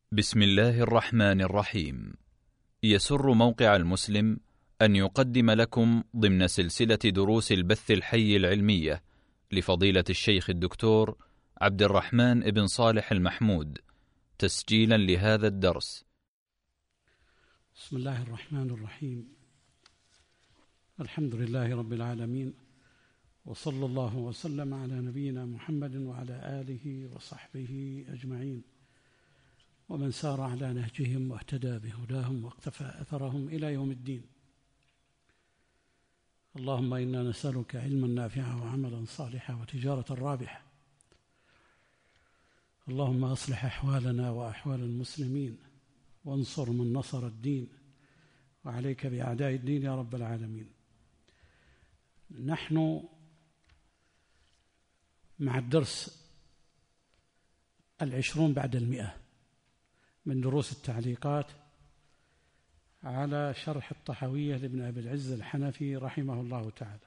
بسم الله الرحمن الرحيم. يسر موقع المسلم أن يقدم لكم ضمن سلسلة دروس البث الحي العلمية لفضيلة الشيخ الدكتور عبد الرحمن بن صالح المحمود تسجيلا لهذا الدرس. بسم الله الرحمن الرحيم. الحمد لله رب العالمين، وصلى الله وسلم على نبينا محمد وعلى آله وصحبه أجمعين، ومن سار على نهجهم واهتدى بهداهم واقتفى أثرهم إلى يوم الدين. اللهم إنا نسألك علما نافعا وعملا صالحا وتجارة رابحة. اللهم أصلح أحوالنا وأحوال المسلمين، وانصر من نصر الدين، وعليك بأعداء الدين يا رب العالمين. نحن مع الدرس 20 بعد 100 من دروس التعليقات على شرح الطحاوية لابن أبي العز الحنفي رحمه الله تعالى.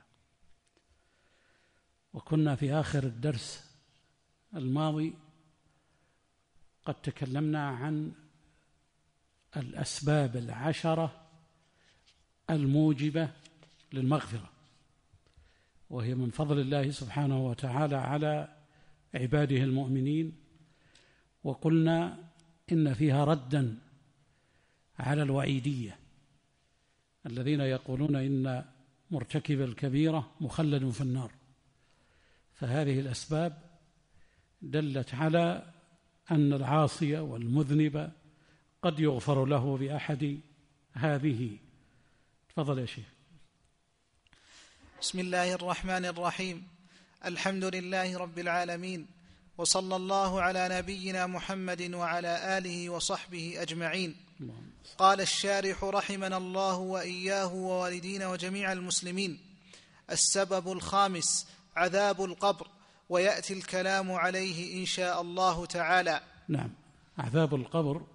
وكنا في آخر الدرس الماضي قد تكلمنا عن الأسباب 10 الموجبة للمغفرة، وهي من فضل الله سبحانه وتعالى على عباده المؤمنين. وقلنا إن فيها ردا على الوعيدية الذين يقولون إن مرتكب الكبيرة مخلد في النار. فهذه الأسباب دلت على أن العاصي والمذنب قد يغفر له بأحد هذه. تفضل يا شيخ. بسم الله الرحمن الرحيم. الحمد لله رب العالمين، وصلى الله على نبينا محمد وعلى آله وصحبه أجمعين. قال الشارح رحمنا الله وإياه ووالدينا وجميع المسلمين: السبب الخامس عذاب القبر، ويأتي الكلام عليه إن شاء الله تعالى. نعم، عذاب القبر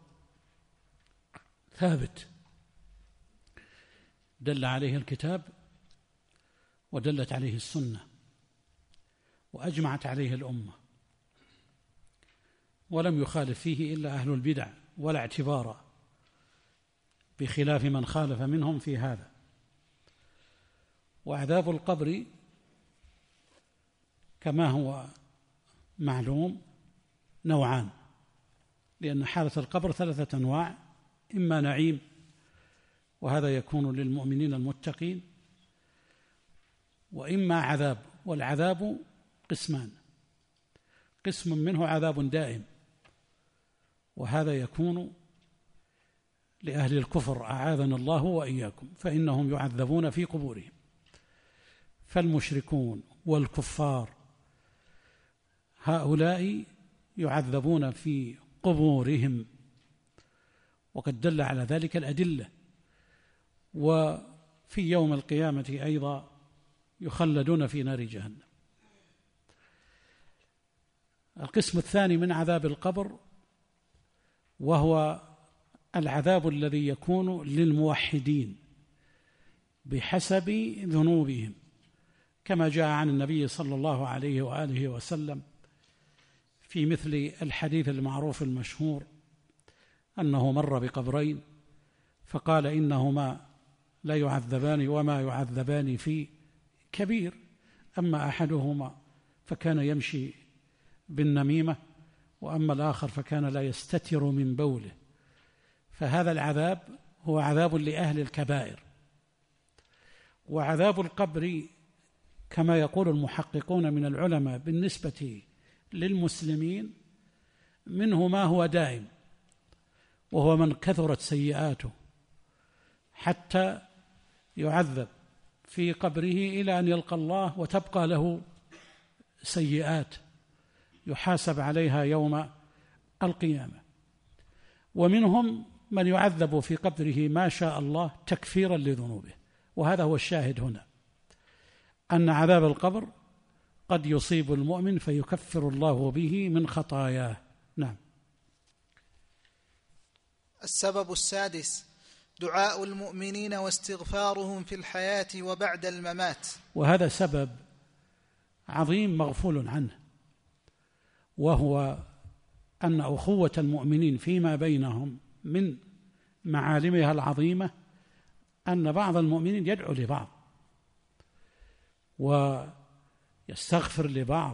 ثابت، دل عليه الكتاب ودلت عليه السنة وأجمعت عليه الأمة، ولم يخالف فيه إلا أهل البدع، ولا اعتبار بخلاف من خالف منهم في هذا. وعذاب القبر كما هو معلوم نوعان، لأن حالة القبر 3 أنواع: إما نعيم، وهذا يكون للمؤمنين المتقين، وإما عذاب، والعذاب قسمان: قسم منه عذاب دائم، وهذا يكون لأهل الكفر أعاذنا الله وإياكم، فإنهم يعذبون في قبورهم. فالمشركون والكفار هؤلاء يعذبون في قبورهم، وقد دل على ذلك الأدلة. وفي يوم القيامة أيضا يخلدون في نار جهنم. القسم الثاني من عذاب القبر وهو العذاب الذي يكون للموحدين بحسب ذنوبهم، كما جاء عن النبي صلى الله عليه وآله وسلم في مثل الحديث المعروف المشهور أنه مر بقبرين فقال: إنهما لا يعذبان وما يعذبان في كبير، أما أحدهما فكان يمشي بالنميمة، وأما الآخر فكان لا يستتر من بوله. فهذا العذاب هو عذاب لأهل الكبائر. وعذاب القبر كما يقول المحققون من العلماء بالنسبة للمسلمين منه ما هو دائم، وهو من كثرت سيئاته حتى يعذب في قبره إلى أن يلقى الله، وتبقى له سيئات يحاسب عليها يوم القيامة. ومنهم من يعذب في قبره ما شاء الله تكفيرا لذنوبه. وهذا هو الشاهد هنا، أن عذاب القبر قد يصيب المؤمن فيكفر الله به من خطاياه. نعم. السبب السادس دعاء المؤمنين واستغفارهم في الحياة وبعد الممات. وهذا سبب عظيم مغفول عنه، وهو أن أخوة المؤمنين فيما بينهم من معالمها العظيمة أن بعض المؤمنين يدعو لبعض ويستغفر لبعض،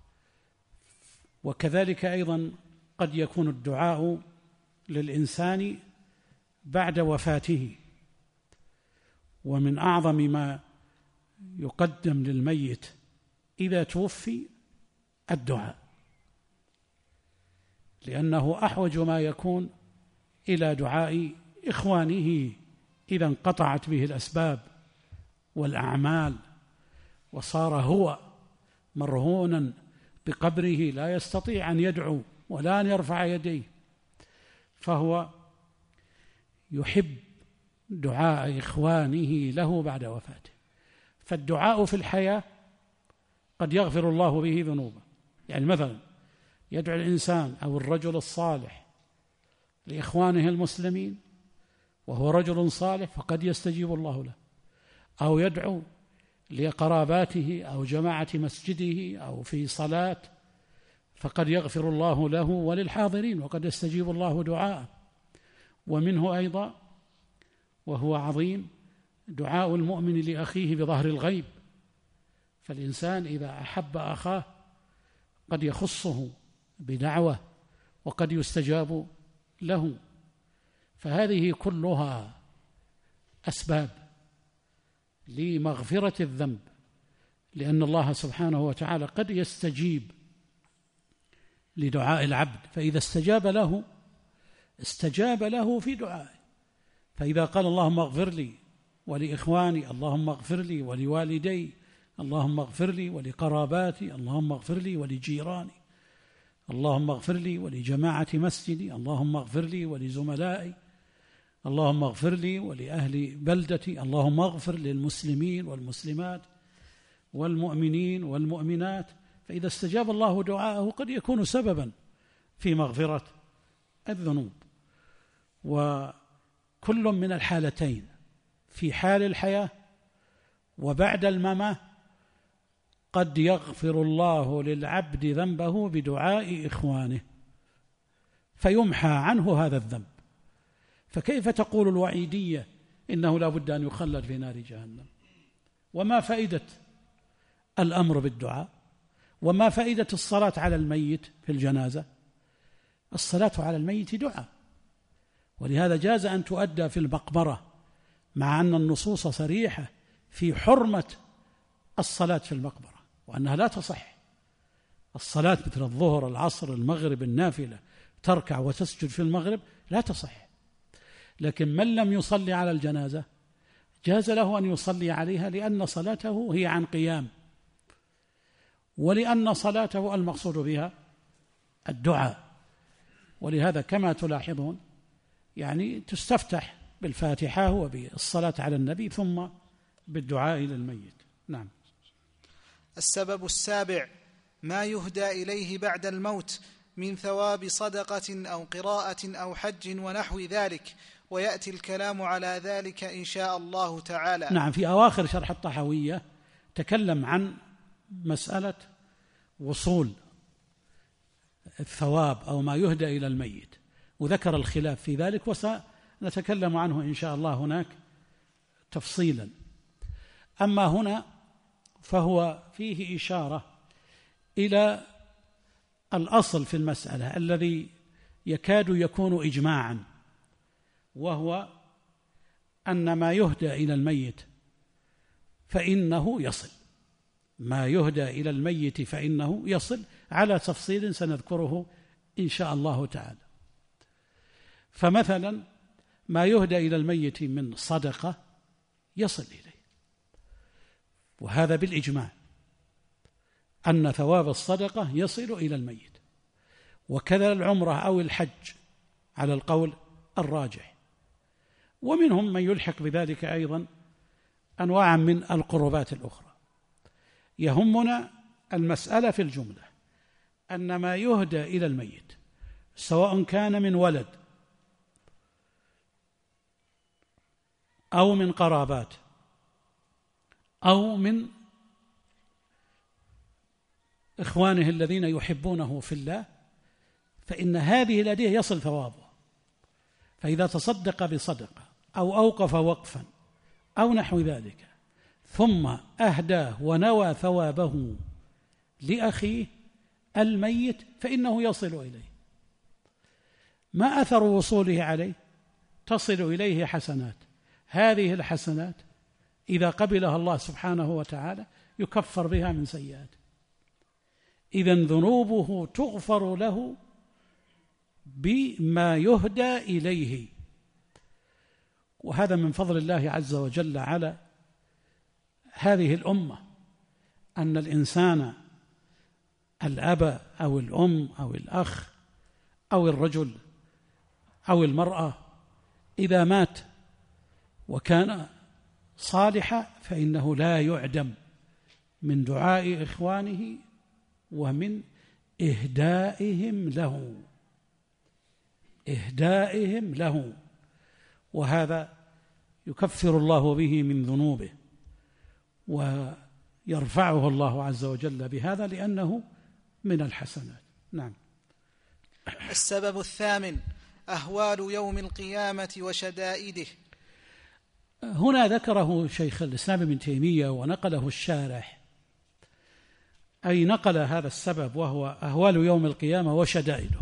وكذلك أيضا قد يكون الدعاء للإنسان بعد وفاته، ومن أعظم ما يقدم للميت إذا توفي الدعاء، لأنه أحوج ما يكون إلى دعاء إخوانه إذا انقطعت به الأسباب والأعمال وصار هو مرهونا بقبره لا يستطيع أن يدعو ولا أن يرفع يديه، فهو يحب دعاء إخوانه له بعد وفاته. فالدعاء في الحياة قد يغفر الله به ذنوبه، يعني مثلا يدعو الإنسان أو الرجل الصالح لإخوانه المسلمين وهو رجل صالح فقد يستجيب الله له، أو يدعو لقراباته أو جماعة مسجده أو في صلاة فقد يغفر الله له وللحاضرين وقد يستجيب الله دعاءه. ومنه أيضا وهو عظيم دعاء المؤمن لأخيه بظهر الغيب، فالإنسان إذا أحب أخاه قد يخصه بدعوة وقد يستجاب له، فهذه كلها أسباب لمغفرة الذنب، لأن الله سبحانه وتعالى قد يستجيب لدعاء العبد، فإذا استجاب له في دعائه، فإذا قال اللهم اغفر لي ولإخواني، اللهم اغفر لي ولوالدي، اللهم اغفر لي ولقراباتي، اللهم اغفر لي ولجيراني، اللهم اغفر لي ولجماعة مسجدي، اللهم اغفر لي ولزملائي، اللهم اغفر لي ولأهل بلدتي، اللهم اغفر للمسلمين والمسلمات والمؤمنين والمؤمنات، فإذا استجاب الله دعاءه قد يكون سببا في مغفرة الذنوب. وكل من الحالتين في حال الحياة وبعد الممات قد يغفر الله للعبد ذنبه بدعاء إخوانه فيمحى عنه هذا الذنب. فكيف تقول الوعيدية إنه لا بد أن يخلد في نار جهنم؟ وما فائدة الأمر بالدعاء؟ وما فائدة الصلاة على الميت في الجنازة؟ الصلاة على الميت دعاء، ولهذا جاز أن تؤدى في المقبرة، مع أن النصوص صريحة في حرمة الصلاة في المقبرة وأنها لا تصح. الصلاة مثل الظهر العصر المغرب النافلة تركع وتسجد في المغرب لا تصح، لكن من لم يصلي على الجنازة جاز له أن يصلي عليها، لأن صلاته هي عن قيام، ولأن صلاته المقصود بها الدعاء. ولهذا كما تلاحظون يعني تستفتح بالفاتحة وبالصلاة على النبي ثم بالدعاء للميت. نعم. السبب السابع ما يهدى إليه بعد الموت من ثواب صدقة أو قراءة أو حج ونحو ذلك، ويأتي الكلام على ذلك إن شاء الله تعالى. نعم. في أواخر شرح الطحاوية تكلم عن مسألة وصول الثواب أو ما يهدى إلى الميت، وذكر الخلاف في ذلك، وسنتكلم عنه إن شاء الله هناك تفصيلا. أما هنا فهو فيه إشارة إلى الأصل في المسألة الذي يكاد يكون إجماعا، وهو أن ما يهدى إلى الميت فإنه يصل، ما يهدى إلى الميت فإنه يصل، على تفصيل سنذكره إن شاء الله تعالى. فمثلا ما يهدى إلى الميت من صدقة يصل إليه، وهذا بالإجماع أن ثواب الصدقة يصل إلى الميت، وكذا العمرة أو الحج على القول الراجح. ومنهم من يلحق بذلك أيضا أنواع من القربات الأخرى. يهمنا المسألة في الجملة أن ما يهدى إلى الميت سواء كان من ولد أو من قرابات أو من إخوانه الذين يحبونه في الله، فإن هذه الهدية يصل ثوابه. فإذا تصدق بصدقة أو أوقف وقفا أو نحو ذلك ثم أهداه ونوى ثوابه لأخيه الميت فإنه يصل إليه. ما أثر وصوله عليه؟ تصل إليه حسنات، هذه الحسنات إذا قبلها الله سبحانه وتعالى يكفر بها من سيئاته. إذن ذنوبه تغفر له بما يهدى إليه. وهذا من فضل الله عز وجل على هذه الأمة، أن الإنسان الأب أو الأم أو الأخ أو الرجل أو المرأة إذا مات وكان صالحا فإنه لا يعدم من دعاء إخوانه ومن إهدائهم له، وهذا يكفر الله به من ذنوبه ويرفعه الله عز وجل بهذا لأنه من الحسنات. نعم. السبب الثامن أهوال يوم القيامة وشدائده. هنا ذكره شيخ الإسلام ابن تيمية ونقله الشارح، أي نقل هذا السبب وهو أهوال يوم القيامة وشدائده،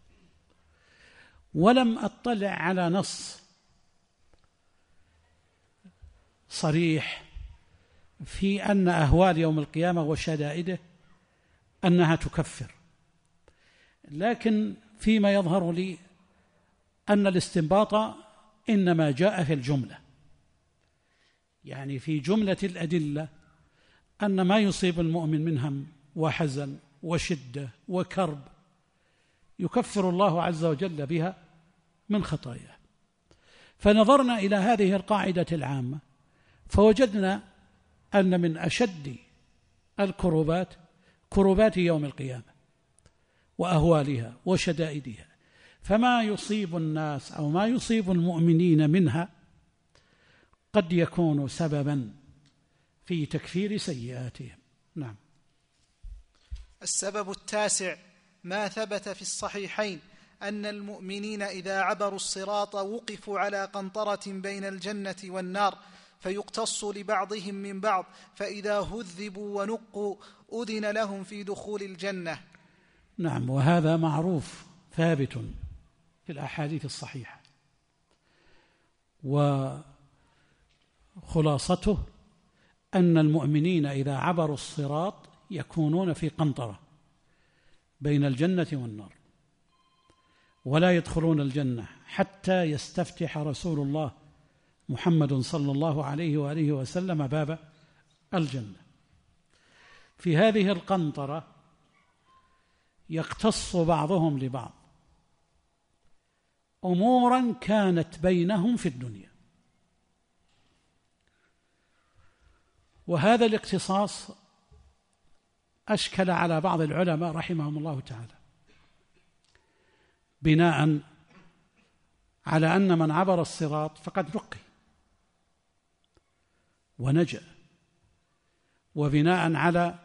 ولم أطلع على نص صريح في أن أهوال يوم القيامة وشدائده أنها تكفر، لكن فيما يظهر لي أن الاستنباط إنما جاء في الجملة، يعني في جملة الأدلة أن ما يصيب المؤمن من هم وحزن وشدة وكرب يكفر الله عز وجل بها من خطاياه. فنظرنا إلى هذه القاعدة العامة فوجدنا أن من أشد الكربات كربات يوم القيامة وأهوالها وشدائدها، فما يصيب الناس أو ما يصيب المؤمنين منها قد يكون سببا في تكفير سيئاتهم. نعم. السبب التاسع ما ثبت في الصحيحين أن المؤمنين إذا عبروا الصراط وقفوا على قنطرة بين الجنة والنار فيقتص لبعضهم من بعض، فإذا هذبوا ونقوا أذن لهم في دخول الجنة. نعم، وهذا معروف ثابت في الأحاديث الصحيحة، وخلاصته أن المؤمنين إذا عبروا الصراط يكونون في قنطرة بين الجنة والنار، ولا يدخلون الجنة حتى يستفتح رسول الله محمد صلى الله عليه وآله وسلم باب الجنة. في هذه القنطرة يقتص بعضهم لبعض أمورا كانت بينهم في الدنيا، وهذا الاقتصاص أشكل على بعض العلماء رحمهم الله تعالى، بناء على أن من عبر الصراط فقد نقي ونجا، وبناء على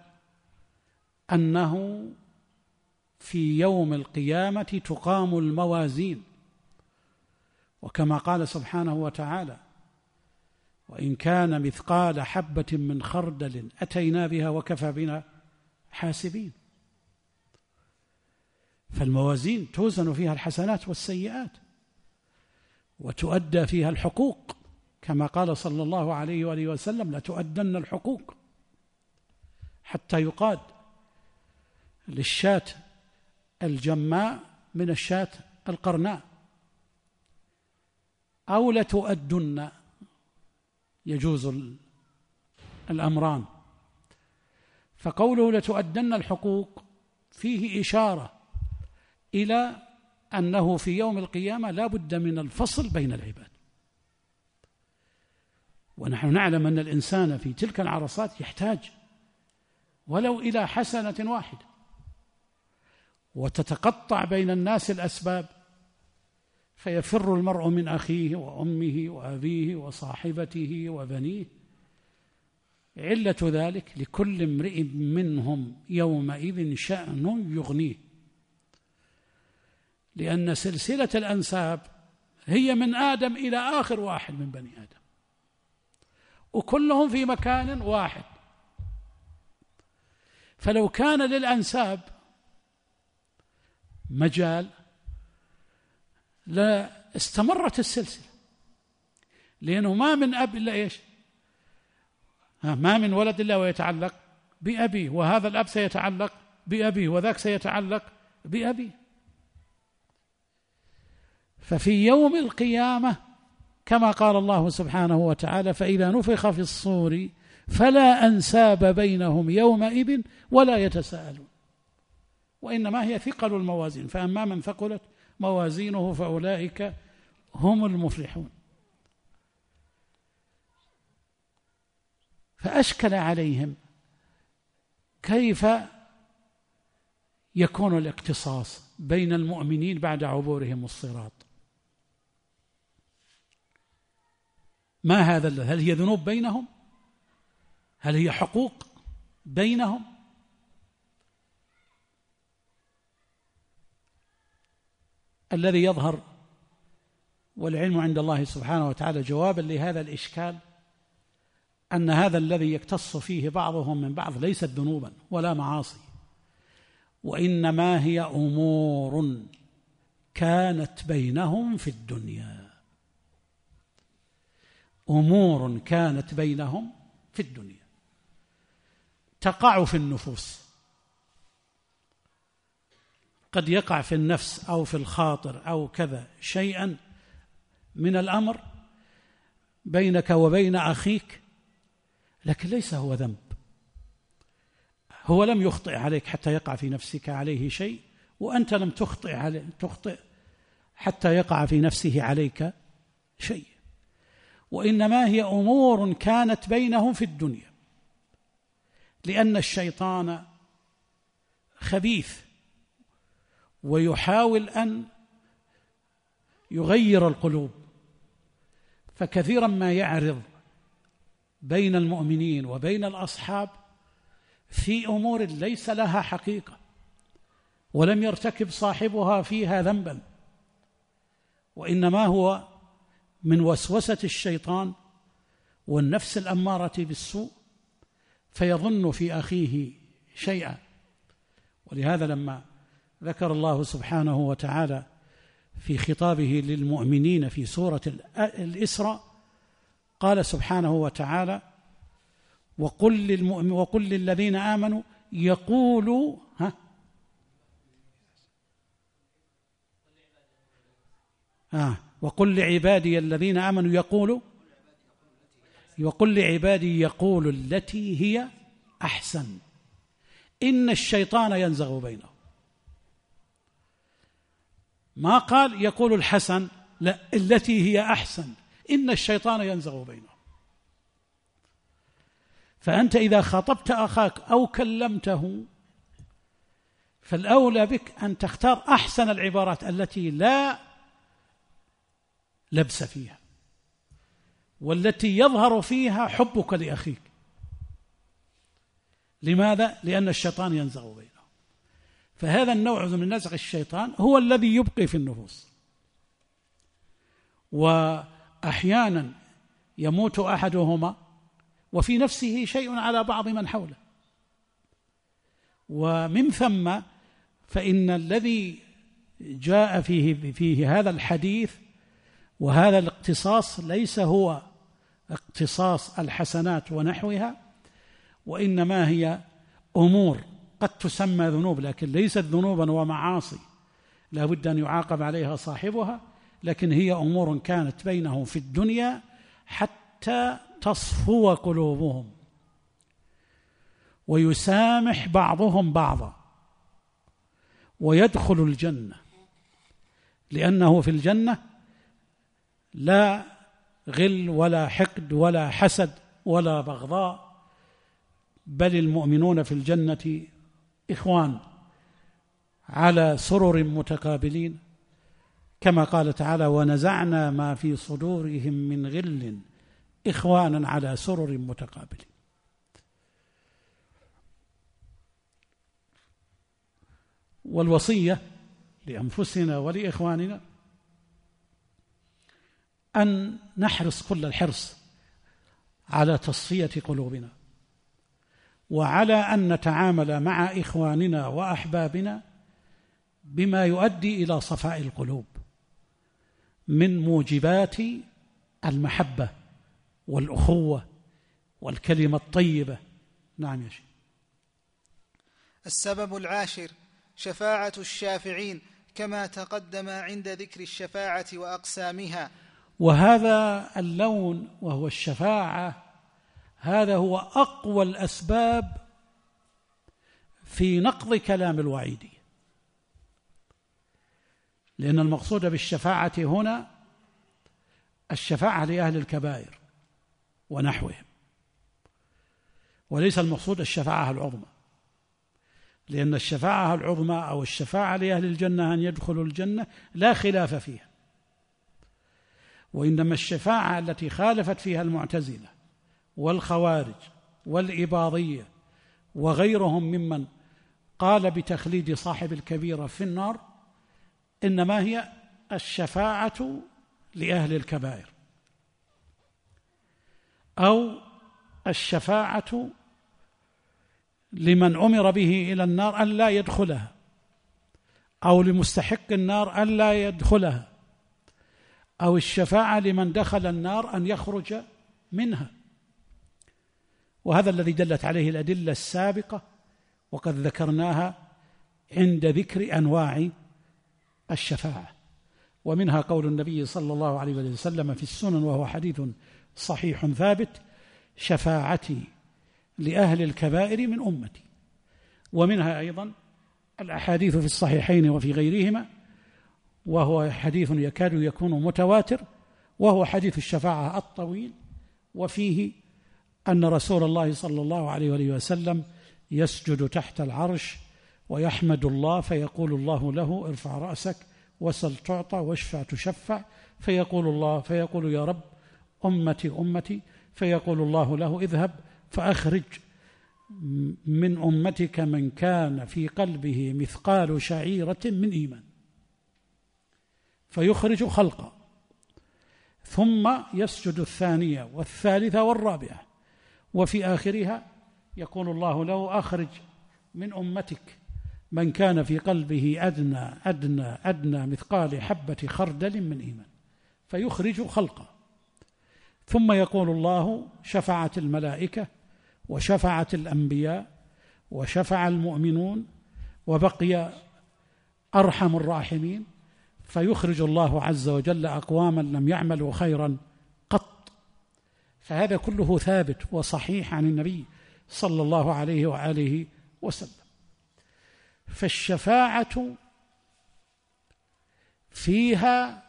أنه في يوم القيامة تقام الموازين، وكما قال سبحانه وتعالى: وإن كان مثقال حبة من خردل أتينا بها وكفى بنا حاسبين. فالموازين توزن فيها الحسنات والسيئات وتؤدى فيها الحقوق، كما قال صلى الله عليه وآله وسلم: لتؤدن الحقوق، حتى يقاد للشاة الجماء من الشاة القرناء، أو لتؤدن، يجوز الأمران. فقوله لتؤدن الحقوق فيه إشارة إلى أنه في يوم القيامة لا بد من الفصل بين العباد، ونحن نعلم أن الإنسان في تلك العرصات يحتاج ولو إلى حسنة واحدة، وتتقطع بين الناس الأسباب، فيفر المرء من أخيه وأمه وأبيه وصاحبته وبنيه. علة ذلك لكل امرئ منهم يومئذ شأن يغنيه. لأن سلسلة الأنساب هي من آدم إلى آخر واحد من بني آدم، وكلهم في مكان واحد. فلو كان للأنساب مجال لاستمرت السلسلة، لأنه ما من أب إلا إيش؟ ما من ولد إلا ويتعلق بأبيه، وهذا الأب سيتعلق بأبيه، وذاك سيتعلق بأبيه. ففي يوم القيامة كما قال الله سبحانه وتعالى: فإذا نفخ في الصور فلا أنساب بينهم يومئذ ولا يتساءلون. وإنما هي ثقل الموازين، فأما من ثقلت موازينه فأولئك هم المفلحون. فأشكل عليهم كيف يكون الاقتصاص بين المؤمنين بعد عبورهم الصراط. ما هذا؟ هل هي ذنوب بينهم؟ هل هي حقوق بينهم؟ الذي يظهر والعلم عند الله سبحانه وتعالى جوابا لهذا الإشكال أن هذا الذي يقتص فيه بعضهم من بعض ليست ذنوبا ولا معاصي، وإنما هي أمور كانت بينهم في الدنيا، أمور كانت بينهم في الدنيا تقع في النفوس. قد يقع في النفس أو في الخاطر أو كذا شيئا من الأمر بينك وبين أخيك، لكن ليس هو ذنب، هو لم يخطئ عليك حتى يقع في نفسك عليه شيء، وأنت لم تخطئ حتى يقع في نفسه عليك شيء، وإنما هي أمور كانت بينهم في الدنيا. لأن الشيطان خبيث ويحاول أن يغير القلوب، فكثيرا ما يعرض بين المؤمنين وبين الأصحاب في أمور ليس لها حقيقة ولم يرتكب صاحبها فيها ذنبا، وإنما هو من وسوسة الشيطان والنفس الأمارة بالسوء، فيظن في أخيه شيئا. ولهذا لما ذكر الله سبحانه وتعالى في خطابه للمؤمنين في سورة الإسراء قال سبحانه وتعالى: وقل للذين آمنوا يقولوا وقل لعبادي الذين آمنوا يقولوا، وقل لعبادي يقولوا التي هي أحسن إن الشيطان ينزغ بينهم. ما قال يقول الحسن، لا، التي هي أحسن إن الشيطان ينزغ بينهم. فأنت إذا خاطبت أخاك أو كلمته فالأولى بك أن تختار أحسن العبارات التي لا لبس فيها، والتي يظهر فيها حبك لأخيك. لماذا؟ لأن الشيطان ينزغ بينهم. فهذا النوع من نزغ الشيطان هو الذي يبقي في النفوس، وأحيانا يموت أحدهما وفي نفسه شيء على بعض من حوله، ومن ثم فإن الذي جاء فيه هذا الحديث وهذا الاقتصاص ليس هو اقتصاص الحسنات ونحوها، وإنما هي أمور قد تسمى ذنوب لكن ليست ذنوبا ومعاصي لا بد أن يعاقب عليها صاحبها، لكن هي أمور كانت بينهم في الدنيا حتى تصفو قلوبهم ويسامح بعضهم بعضا ويدخل الجنة، لأنه في الجنة لا غل ولا حقد ولا حسد ولا بغضاء، بل المؤمنون في الجنة إخوان على سرر متقابلين، كما قال تعالى: ونزعنا ما في صدورهم من غل إخوانا على سرر متقابلين. والوصية لأنفسنا ولإخواننا أن نحرص كل الحرص على تصفية قلوبنا، وعلى أن نتعامل مع إخواننا وأحبابنا بما يؤدي إلى صفاء القلوب من موجبات المحبة والأخوة والكلمة الطيبة. نعم يا شيخ. السبب العاشر شفاعة الشافعين كما تقدم عند ذكر الشفاعة وأقسامها. وهذا اللون وهو الشفاعة، هذا هو أقوى الأسباب في نقض كلام الوعيد، لأن المقصود بالشفاعة هنا الشفاعة لأهل الكبائر ونحوهم، وليس المقصود الشفاعة العظمى، لأن الشفاعة العظمى أو الشفاعة لأهل الجنة أن يدخلوا الجنة لا خلاف فيها، وإنما الشفاعة التي خالفت فيها المعتزلة والخوارج والإباضية وغيرهم ممن قال بتخليد صاحب الكبيرة في النار، إنما هي الشفاعة لأهل الكبائر، أو الشفاعة لمن أمر به إلى النار أن لا يدخلها، أو لمستحق النار أن لا يدخلها، أو الشفاعة لمن دخل النار أن يخرج منها. وهذا الذي دلت عليه الأدلة السابقة، وقد ذكرناها عند ذكر أنواع الشفاعة، ومنها قول النبي صلى الله عليه وسلم في السنن وهو حديث صحيح ثابت: شفاعتي لأهل الكبائر من أمتي. ومنها أيضا الأحاديث في الصحيحين وفي غيرهما، وهو حديث يكاد يكون متواتر، وهو حديث الشفاعة الطويل، وفيه أن رسول الله صلى الله عليه وسلم يسجد تحت العرش ويحمد الله، فيقول الله له: ارفع رأسك وسل تعطى واشفع تشفع، فيقول يا رب أمتي أمتي، فيقول الله له: اذهب فأخرج من أمتك من كان في قلبه مثقال شعيرة من إيمان، فيخرج خلقا، ثم يسجد الثانية والثالثة والرابعة، وفي آخرها يقول الله له: أخرج من أمتك من كان في قلبه أدنى مثقال حبة خردل من إيمان، فيخرج خلقا. ثم يقول الله: شفعت الملائكة وشفعت الأنبياء وشفع المؤمنون وبقي أرحم الراحمين، فيخرج الله عز وجل أقواما لم يعملوا خيرا قط. فهذا كله ثابت وصحيح عن النبي صلى الله عليه وآله وسلم. فالشفاعة فيها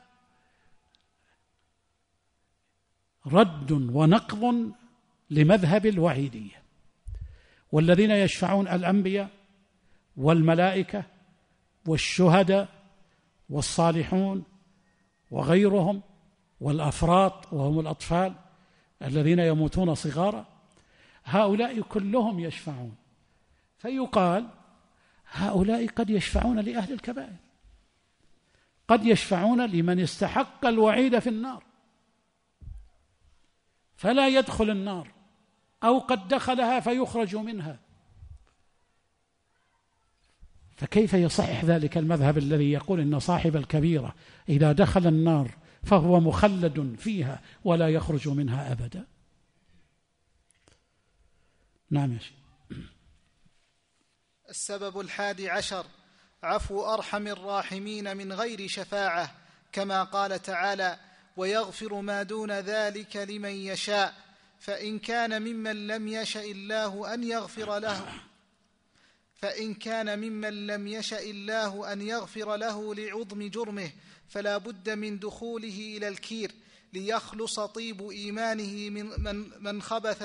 رد ونقض لمذهب الوعيدية، والذين يشفعون الأنبياء والملائكة والشهداء والصالحون وغيرهم والأفراط وهم الأطفال الذين يموتون صغارا، هؤلاء كلهم يشفعون، فيقال هؤلاء قد يشفعون لأهل الكبائر، قد يشفعون لمن استحق الوعيد في النار فلا يدخل النار، أو قد دخلها فيخرج منها. فكيف يصح ذلك المذهب الذي يقول إن صاحب الكبيرة إذا دخل النار فهو مخلد فيها ولا يخرج منها أبدا؟ نعم يا شيخ. السبب 11 عفو أرحم الراحمين من غير شفاعة، كما قال تعالى: ويغفر ما دون ذلك لمن يشاء، فإن كان ممن لم يشأ الله أن يغفر له لعظم جرمه فلا بد من دخوله إلى الكير ليخلص طيب إيمانه من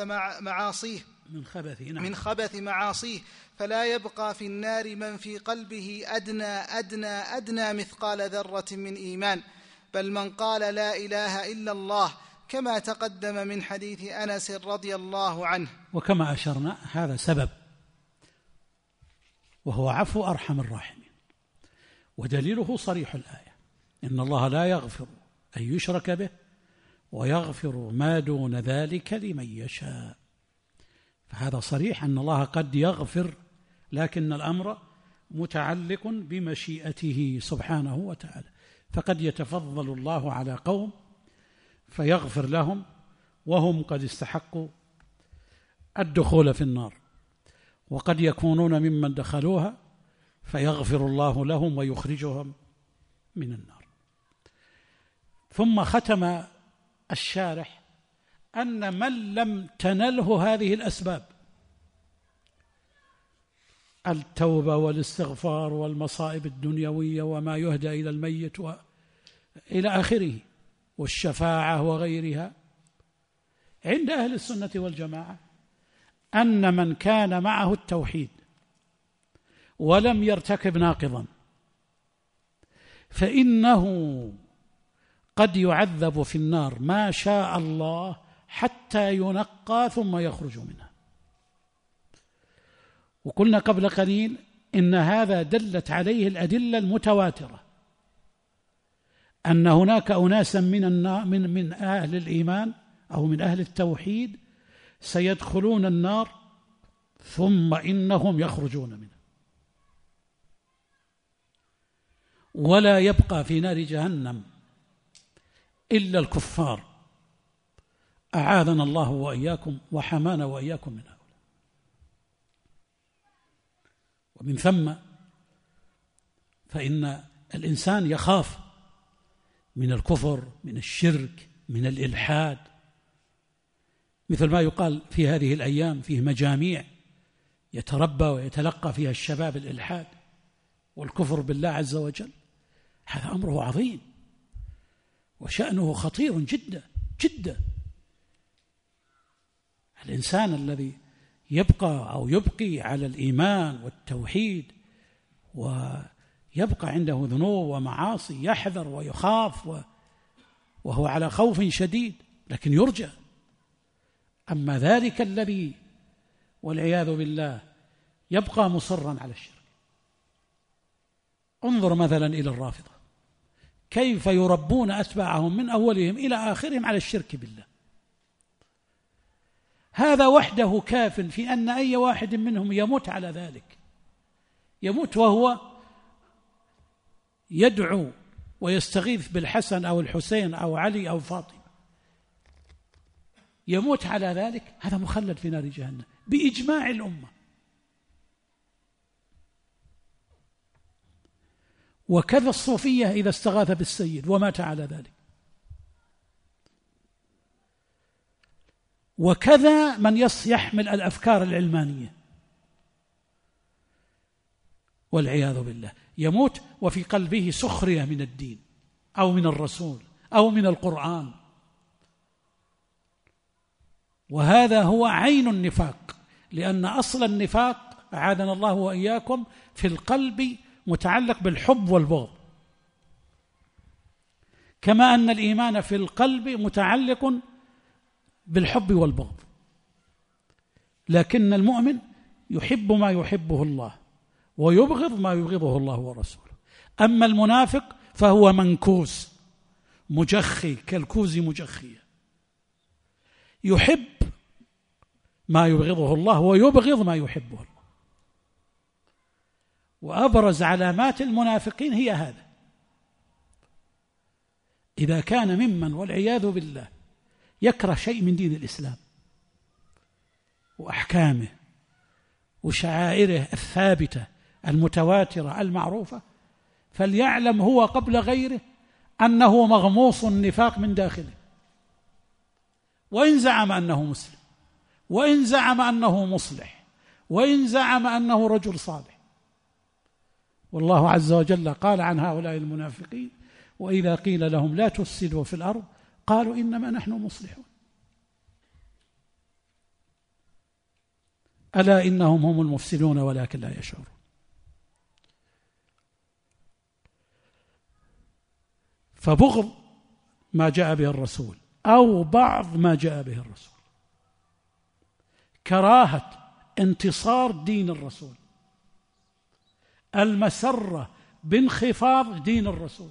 خبث معاصيه، فلا يبقى في النار من في قلبه أدنى مثقال ذرة من إيمان، بل من قال لا إله إلا الله، كما تقدم من حديث أنس رضي الله عنه. وكما أشرنا هذا سبب، وهو عفو أرحم الراحمين. ودليله صريح الآية: إن الله لا يغفر أن يشرك به ويغفر ما دون ذلك لمن يشاء. فهذا صريح أن الله قد يغفر، لكن الأمر متعلق بمشيئته سبحانه وتعالى، فقد يتفضل الله على قوم فيغفر لهم وهم قد استحقوا الدخول في النار، وقد يكونون ممن دخلوها فيغفر الله لهم ويخرجهم من النار. ثم ختم الشارح أن من لم تنله هذه الأسباب، التوبة والاستغفار والمصائب الدنيوية وما يهدى إلى الميت إلى آخره والشفاعة وغيرها، عند أهل السنة والجماعة أن من كان معه التوحيد ولم يرتكب ناقضا فإنه قد يعذب في النار ما شاء الله حتى ينقى ثم يخرج منها. وقلنا قبل قليل إن هذا دلت عليه الأدلة المتواترة، أن هناك أناسا من أهل الإيمان أو من أهل التوحيد سيدخلون النار ثم إنهم يخرجون منها، ولا يبقى في نار جهنم إلا الكفار، أعاذنا الله وإياكم وحمانا وإياكم من هؤلاء. ومن ثم فإن الإنسان يخاف من الكفر، من الشرك، من الإلحاد، مثل ما يقال في هذه الأيام فيه مجاميع يتربى ويتلقى فيها الشباب الإلحاد والكفر بالله عز وجل. هذا أمره عظيم وشأنه خطير جدا جدا. الإنسان الذي يبقى أو يبقي على الإيمان والتوحيد ويبقى عنده ذنوب ومعاصي يحذر ويخاف وهو على خوف شديد، لكن يرجى. أما ذلك الذي والعياذ بالله يبقى مصرا على الشرك، انظر مثلا إلى الرافضة كيف يربون أتباعهم من أولهم إلى آخرهم على الشرك بالله. هذا وحده كاف في أن أي واحد منهم يموت على ذلك، يموت وهو يدعو ويستغيث بالحسن أو الحسين أو علي أو فاطمة، يموت على ذلك، هذا مخلد في نار جهنم بإجماع الأمة. وكذا الصوفية إذا استغاث بالسيد ومات على ذلك، وكذا من يحمل الأفكار العلمانية والعياذ بالله، يموت وفي قلبه سخرية من الدين أو من الرسول أو من القرآن، وهذا هو عين النفاق، لأن أصل النفاق أعاذنا الله وإياكم في القلب متعلق بالحب والبغض، كما أن الإيمان في القلب متعلق بالحب والبغض. لكن المؤمن يحب ما يحبه الله ويبغض ما يبغضه الله ورسوله. أما المنافق فهو منكوس مجخي كالكوز مجخية، يحب ما يبغضه الله ويبغض ما يحبه الله. وأبرز علامات المنافقين هي هذا. إذا كان ممن والعياذ بالله يكره شيء من دين الإسلام وأحكامه وشعائره الثابتة المتواترة المعروفة، فليعلم هو قبل غيره أنه مغموص النفاق من داخله، وإن زعم أنه مسلم، وإن زعم أنه مصلح، وإن زعم أنه رجل صالح. والله عز وجل قال عن هؤلاء المنافقين: وإذا قيل لهم لا تفسدوا في الأرض قالوا إنما نحن مصلحون ألا إنهم هم المفسدون ولكن لا يشعرون. فبغض ما جاء به الرسول أو بعض ما جاء به الرسول، كراهة انتصار دين الرسول، المسرة بانخفاض دين الرسول،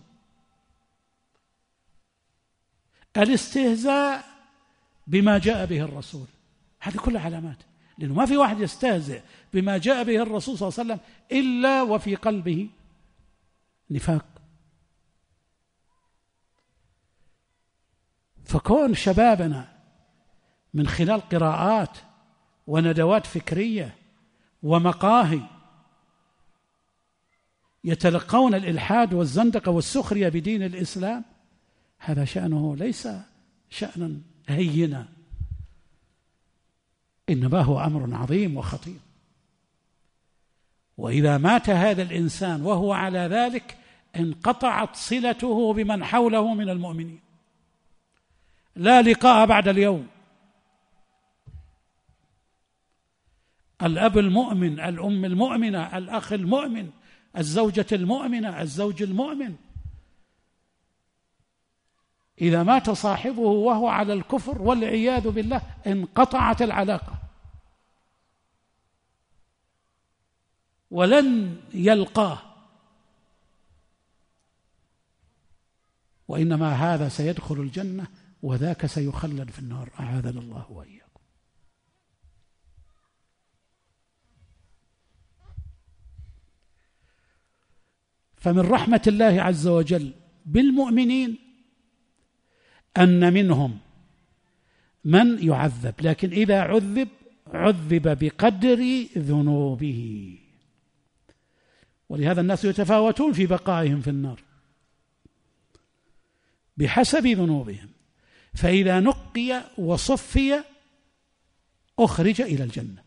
الاستهزاء بما جاء به الرسول، هذه كلها علامات، لأنه ما في واحد يستهزئ بما جاء به الرسول صلى الله عليه وسلم إلا وفي قلبه نفاق. فكون شبابنا من خلال قراءات وندوات فكرية ومقاهي يتلقون الإلحاد والزندقة والسخرية بدين الإسلام، هذا شأنه ليس شأنا هينا، إنما هو أمر عظيم وخطير. وإذا مات هذا الإنسان وهو على ذلك انقطعت صلته بمن حوله من المؤمنين، لا لقاء بعد اليوم. الأب المؤمن، الأم المؤمنة، الأخ المؤمن، الزوجة المؤمنة، الزوج المؤمن، إذا مات صاحبه وهو على الكفر والعياذ بالله انقطعت العلاقة، ولن يلقاه، وإنما هذا سيدخل الجنة وذاك سيخلد في النار، أعاذنا الله وإياكم. فمن رحمة الله عز وجل بالمؤمنين أن منهم من يعذب، لكن إذا عذب بقدر ذنوبه، ولهذا الناس يتفاوتون في بقائهم في النار بحسب ذنوبهم، فإذا نقي وصفي أخرج إلى الجنة.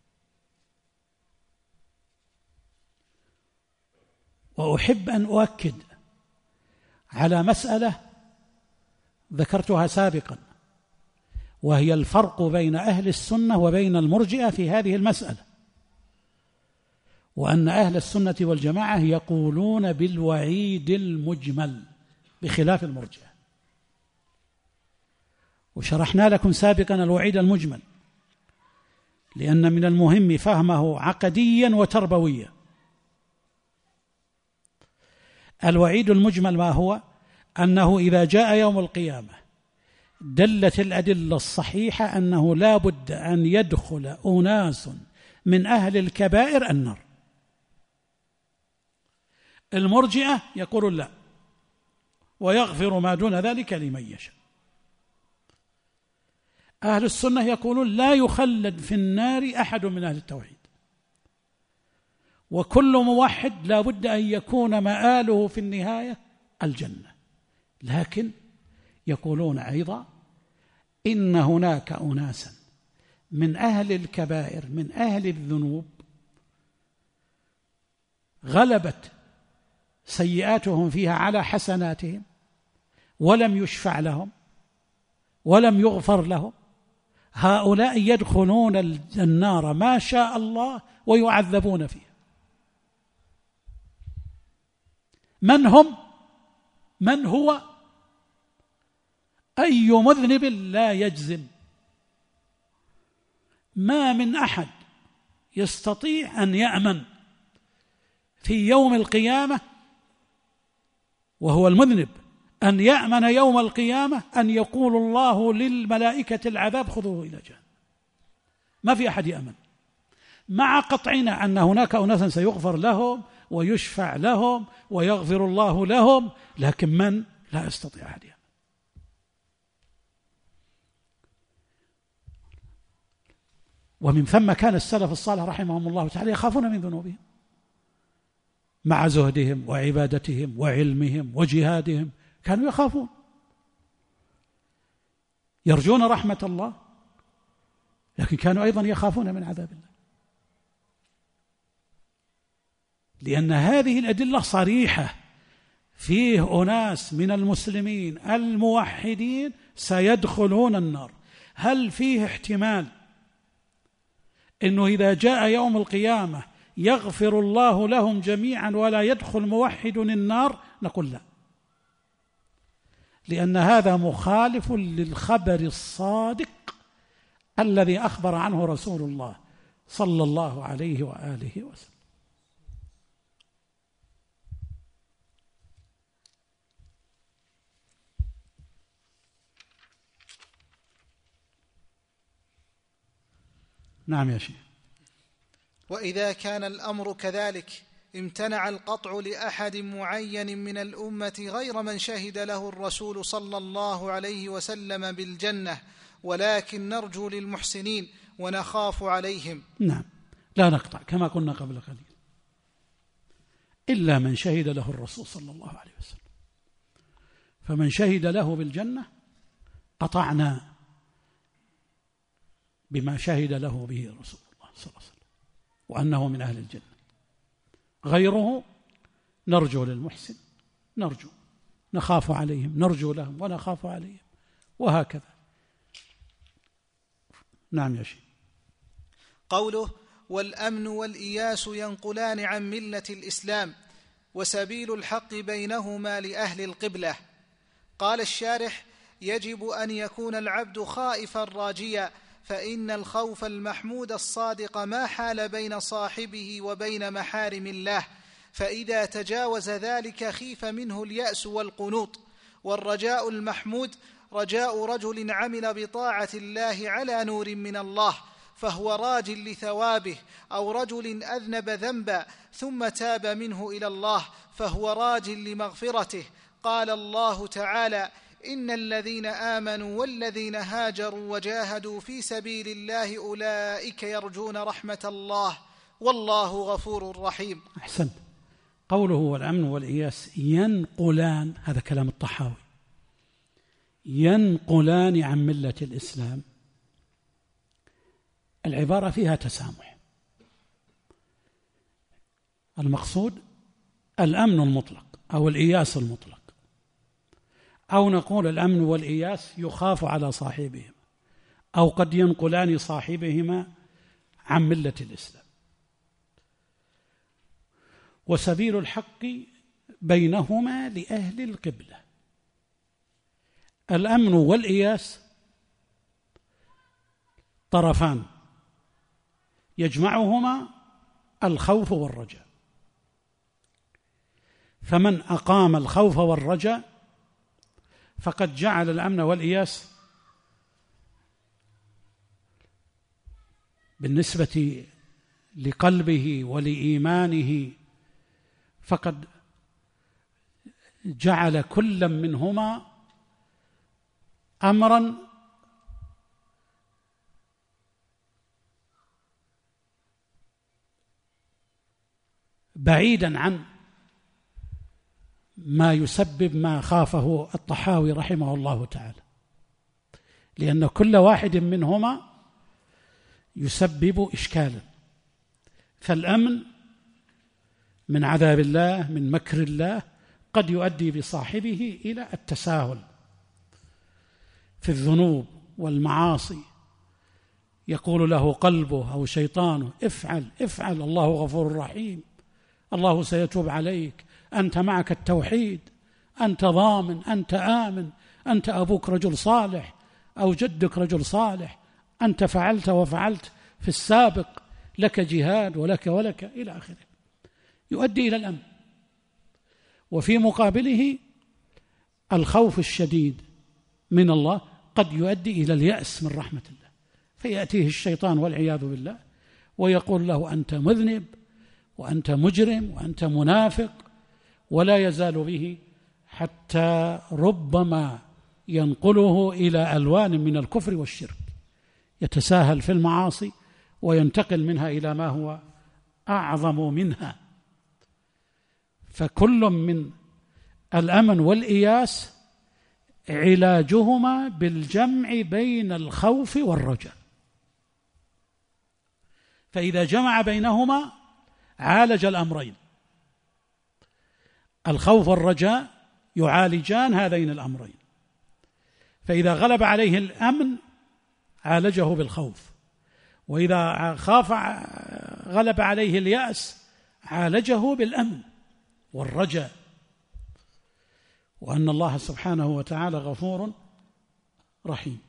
وأحب أن أؤكد على مسألة ذكرتها سابقا، وهي الفرق بين أهل السنة وبين المرجئة في هذه المسألة، وأن أهل السنة والجماعة يقولون بالوعيد المجمل بخلاف المرجئة، وشرحنا لكم سابقا الوعيد المجمل، لأن من المهم فهمه عقديا وتربويا. الوعيد المجمل ما هو؟ أنه إذا جاء يوم القيامة دلت الأدلة الصحيحة أنه لا بد أن يدخل أناس من أهل الكبائر النار. المرجئة يقولون لا، ويغفر ما دون ذلك لمن يشاء. أهل السنة يقولون لا يخلد في النار أحد من أهل التوحيد، وكل موحد لا بد أن يكون مآله في النهاية الجنة. لكن يقولون أيضا إن هناك أناسا من أهل الكبائر من أهل الذنوب غلبت سيئاتهم فيها على حسناتهم ولم يشفع لهم ولم يغفر لهم، هؤلاء يدخلون النار ما شاء الله ويعذبون فيها. من هم؟ من هو؟ أي مذنب لا يجزم. ما من أحد يستطيع أن يأمن في يوم القيامة وهو المذنب، أن يأمن يوم القيامة أن يقول الله للملائكة العذاب خذوه إلى جهنم. ما في أحد يأمن، مع قطعنا أن هناك أناسا سيغفر لهم ويشفع لهم ويغفر الله لهم، لكن من لا يستطيع أحد يأمن. ومن ثم كان السلف الصالح رحمهم الله تعالى يخافون من ذنوبهم مع زهدهم وعبادتهم وعلمهم وجهادهم، كانوا يخافون يرجون رحمة الله، لكن كانوا أيضا يخافون من عذاب الله، لأن هذه الأدلة صريحة، فيه أناس من المسلمين الموحدين سيدخلون النار. هل فيه احتمال إنه إذا جاء يوم القيامة يغفر الله لهم جميعا ولا يدخل موحد النار؟ نقول لا، لأن هذا مخالف للخبر الصادق الذي أخبر عنه رسول الله صلى الله عليه وآله وسلم. نعم يا شيخ. وإذا كان الأمر كذلك امتنع القطع لأحد معين من الأمة غير من شهد له الرسول صلى الله عليه وسلم بالجنة، ولكن نرجو للمحسنين ونخاف عليهم. نعم، لا نقطع كما قلنا قبل قليل إلا من شهد له الرسول صلى الله عليه وسلم، فمن شهد له بالجنة قطعنا بما شهد له به رسول الله صلى الله عليه وسلم وأنه من أهل الجنة. غيره نرجو للمحسن، نرجو، نخاف عليهم، نرجو لهم ونخاف عليهم، وهكذا. نعم يا شيخ. قوله والأمن والإياس ينقلان عن ملة الإسلام وسبيل الحق بينهما لأهل القبلة. قال الشارح: يجب أن يكون العبد خائفا راجيا، فإن الخوف المحمود الصادق ما حال بين صاحبه وبين محارم الله، فإذا تجاوز ذلك خيف منه اليأس والقنوط. والرجاء المحمود رجاء رجل عمل بطاعة الله على نور من الله فهو راج لثوابه، أو رجل أذنب ذنبا ثم تاب منه إلى الله فهو راج لمغفرته. قال الله تعالى: إن الذين آمنوا والذين هاجروا وجاهدوا في سبيل الله أولئك يرجون رحمة الله والله غفور رحيم. أحسنت. قوله والأمن والإياس ينقلان، هذا كلام الطحاوي، ينقلان عن ملة الإسلام. العبارة فيها تسامح. المقصود الأمن المطلق أو الإياس المطلق، أو نقول الأمن والإياس يخاف على صاحبهما، أو قد ينقلان صاحبهما عن ملة الإسلام. وسبيل الحق بينهما لأهل القبلة. الأمن والإياس طرفان يجمعهما الخوف والرجاء، فمن أقام الخوف والرجاء فقد جعل الأمن والإياس بالنسبة لقلبه ولإيمانه، فقد جعل كل منهما أمرا بعيدا عن ما يسبب ما خافه الطحاوي رحمه الله تعالى، لأن كل واحد منهما يسبب إشكالا. فالأمن من عذاب الله، من مكر الله، قد يؤدي بصاحبه إلى التساهل في الذنوب والمعاصي، يقول له قلبه أو شيطانه: افعل افعل، الله غفور رحيم، الله سيتوب عليك، أنت معك التوحيد، أنت ضامن، أنت آمن، أنت أبوك رجل صالح أو جدك رجل صالح، أنت فعلت وفعلت في السابق، لك جهاد ولك ولك إلى آخره، يؤدي إلى الأمن. وفي مقابله الخوف الشديد من الله قد يؤدي إلى اليأس من رحمة الله، فيأتيه الشيطان والعياذ بالله ويقول له: أنت مذنب وأنت مجرم وأنت منافق، ولا يزال به حتى ربما ينقله إلى ألوان من الكفر والشرك، يتساهل في المعاصي وينتقل منها إلى ما هو أعظم منها. فكل من الأمن والإياس علاجهما بالجمع بين الخوف والرجاء، فإذا جمع بينهما عالج الأمرين، الخوف والرجاء يعالجان هذين الأمرين. فإذا غلب عليه الأمن عالجه بالخوف، وإذا خاف غلب عليه اليأس عالجه بالأمن والرجاء. وأن الله سبحانه وتعالى غفور رحيم.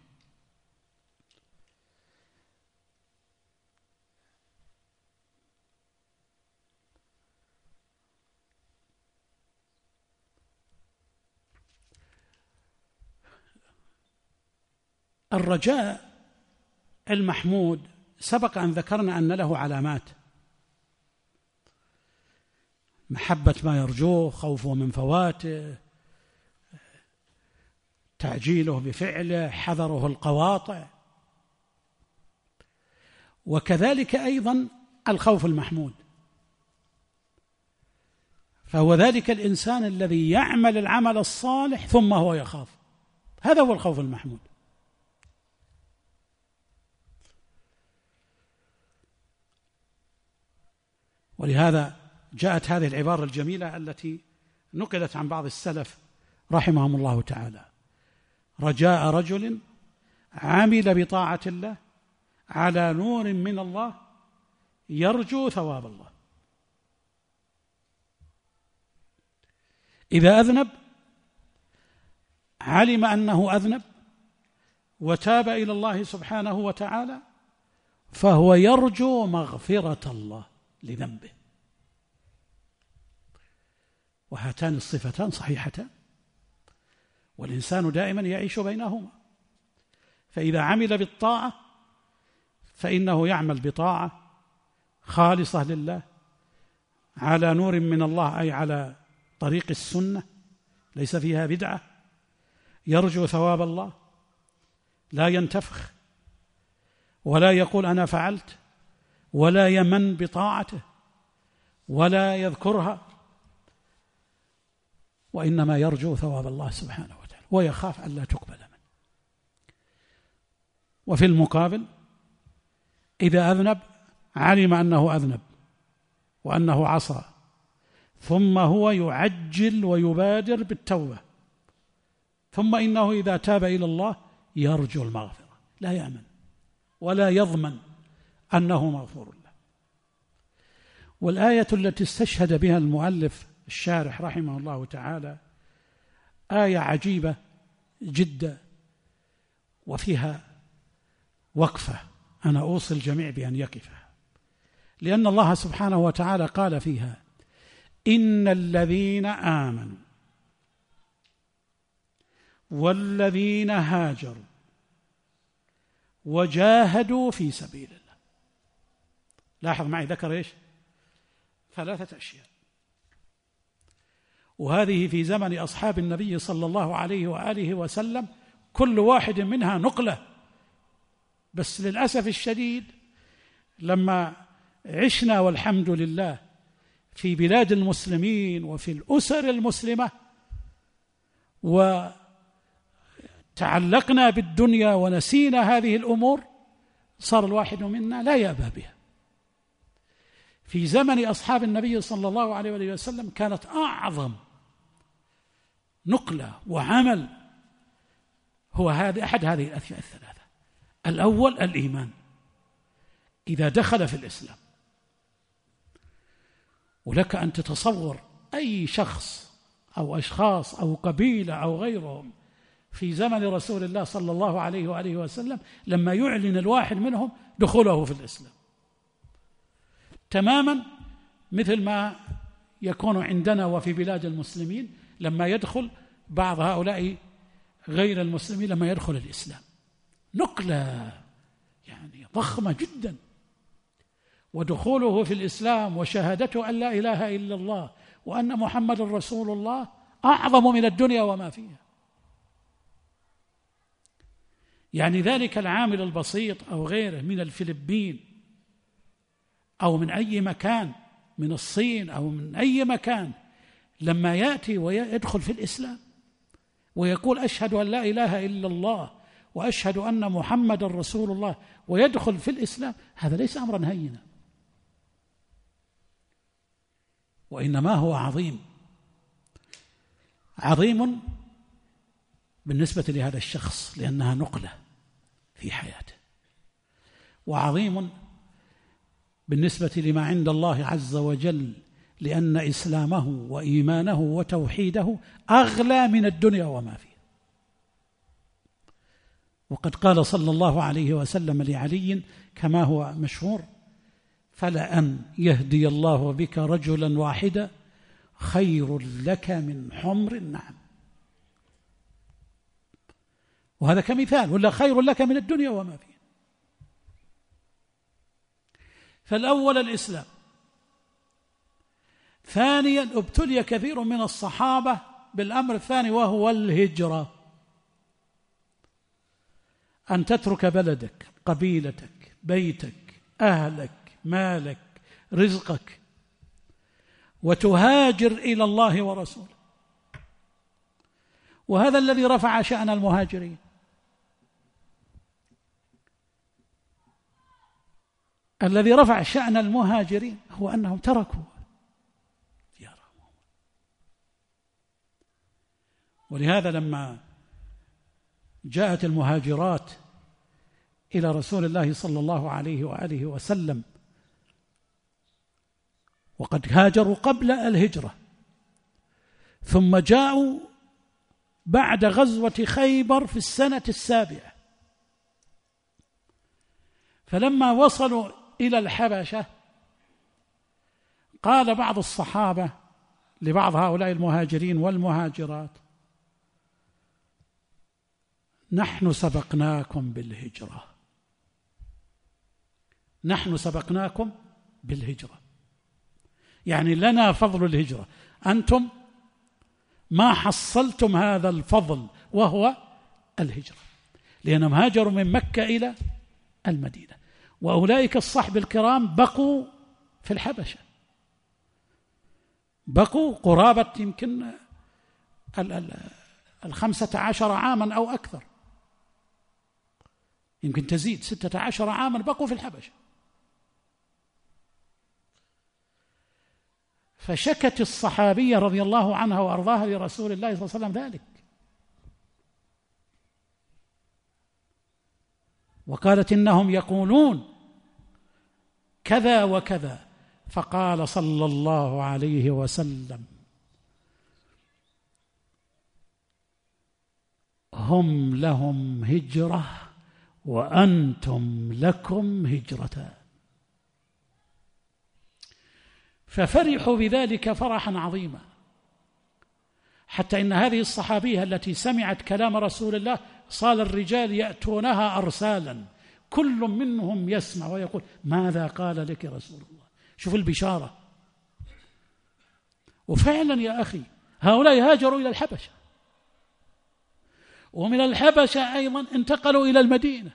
الرجاء المحمود سبق أن ذكرنا أن له علامات: محبة ما يرجوه، خوفه من فواته، تعجيله بفعله، حذره القواطع. وكذلك أيضا الخوف المحمود، فهو ذلك الإنسان الذي يعمل العمل الصالح ثم هو يخاف، هذا هو الخوف المحمود. ولهذا جاءت هذه العبارة الجميلة التي نقلت عن بعض السلف رحمهم الله تعالى: رجاء رجل عمل بطاعة الله على نور من الله يرجو ثواب الله. إذا أذنب علم أنه أذنب وتاب إلى الله سبحانه وتعالى، فهو يرجو مغفرة الله لذنبه. وهاتان الصفتان صحيحتان، والإنسان دائما يعيش بينهما. فإذا عمل بالطاعة فإنه يعمل بطاعة خالصة لله على نور من الله، أي على طريق السنة ليس فيها بدعة، يرجو ثواب الله، لا ينتفخ ولا يقول أنا فعلت، ولا يمن بطاعته ولا يذكرها، وإنما يرجو ثواب الله سبحانه وتعالى ويخاف أن لا تقبل منه. وفي المقابل إذا أذنب علم أنه أذنب وأنه عصى، ثم هو يعجل ويبادر بالتوبة، ثم إنه إذا تاب إلى الله يرجو المغفرة، لا يأمن ولا يضمن أنه مغفور له. والآية التي استشهد بها المؤلف الشارح رحمه الله تعالى آية عجيبة جدا، وفيها وقفة أنا أوصي الجميع بأن يقفها، لأن الله سبحانه وتعالى قال فيها: إن الذين آمنوا والذين هاجروا وجاهدوا في سبيل الله. لاحظ معي ذكر إيش؟ 3 أشياء، وهذه في زمن أصحاب النبي صلى الله عليه وآله وسلم كل واحد منها نقلة. بس للأسف الشديد لما عشنا والحمد لله في بلاد المسلمين وفي الأسر المسلمة وتعلقنا بالدنيا ونسينا هذه الأمور، صار الواحد منا لا يأبى بها. في زمن أصحاب النبي صلى الله عليه وسلم كانت أعظم نقلة وعمل هو أحد هذه الأشياء ال3. الأول الإيمان، إذا دخل في الإسلام. ولك أن تتصور أي شخص أو أشخاص أو قبيلة أو غيرهم في زمن رسول الله صلى الله عليه وآله وسلم لما يعلن الواحد منهم دخوله في الإسلام، تماما مثل ما يكون عندنا وفي بلاد المسلمين لما يدخل بعض هؤلاء غير المسلمين لما يدخل الإسلام، نقلة يعني ضخمة جدا. ودخوله في الإسلام وشهادته أن لا إله إلا الله وأن محمد رسول الله أعظم من الدنيا وما فيها. يعني ذلك العامل البسيط أو غيره من الفلبين أو من أي مكان، من الصين أو من أي مكان، لما يأتي ويدخل في الإسلام ويقول أشهد أن لا إله إلا الله وأشهد أن محمد رسول الله ويدخل في الإسلام، هذا ليس أمرا هينا، وإنما هو عظيم بالنسبة لهذا الشخص لأنها نقلة في حياته، وعظيم بالنسبة لما عند الله عز وجل، لأن إسلامه وإيمانه وتوحيده أغلى من الدنيا وما فيها. وقد قال صلى الله عليه وسلم لعلي كما هو مشهور: فلأن يهدي الله بك رجلا واحدا خير لك من حمر النعم. وهذا كمثال، ولا خير لك من الدنيا وما فيها. فالأول الإسلام. ثانيا ابتلي كثير من الصحابة بالأمر الثاني وهو الهجرة، أن تترك بلدك، قبيلتك، بيتك، أهلك، مالك، رزقك، وتهاجر إلى الله ورسوله. وهذا الذي رفع شأن المهاجرين. الذي رفع شأن المهاجرين هو أنهم تركوا ديارهم. ولهذا لما جاءت المهاجرات إلى رسول الله صلى الله عليه وآله وسلم، وقد هاجروا قبل الهجرة، ثم جاءوا بعد غزوة خيبر في السنة 7، فلما وصلوا إلى الحبشة قال بعض الصحابة لبعض هؤلاء المهاجرين والمهاجرات: نحن سبقناكم بالهجرة، نحن سبقناكم بالهجرة، يعني لنا فضل الهجرة، أنتم ما حصلتم هذا الفضل وهو الهجرة، لأنهم هاجروا من مكة إلى المدينة. وأولئك الصحب الكرام بقوا في الحبشة، بقوا قرابة يمكن 15 عاما أو أكثر، يمكن تزيد 16 عاما بقوا في الحبشة. فشكت الصحابية رضي الله عنها وأرضاها لرسول الله صلى الله عليه وسلم ذلك، وقالت: إنهم يقولون كذا وكذا. فقال صلى الله عليه وسلم: هم لهم هجرة وأنتم لكم هجرتان. ففرحوا بذلك فرحا عظيما، حتى إن هذه الصحابية التي سمعت كلام رسول الله صار الرجال يأتونها أرسالا، كل منهم يسمع ويقول: ماذا قال لك رسول الله؟ شوف البشارة. وفعلا يا أخي هؤلاء هاجروا إلى الحبشة، ومن الحبشة أيضا انتقلوا إلى المدينة.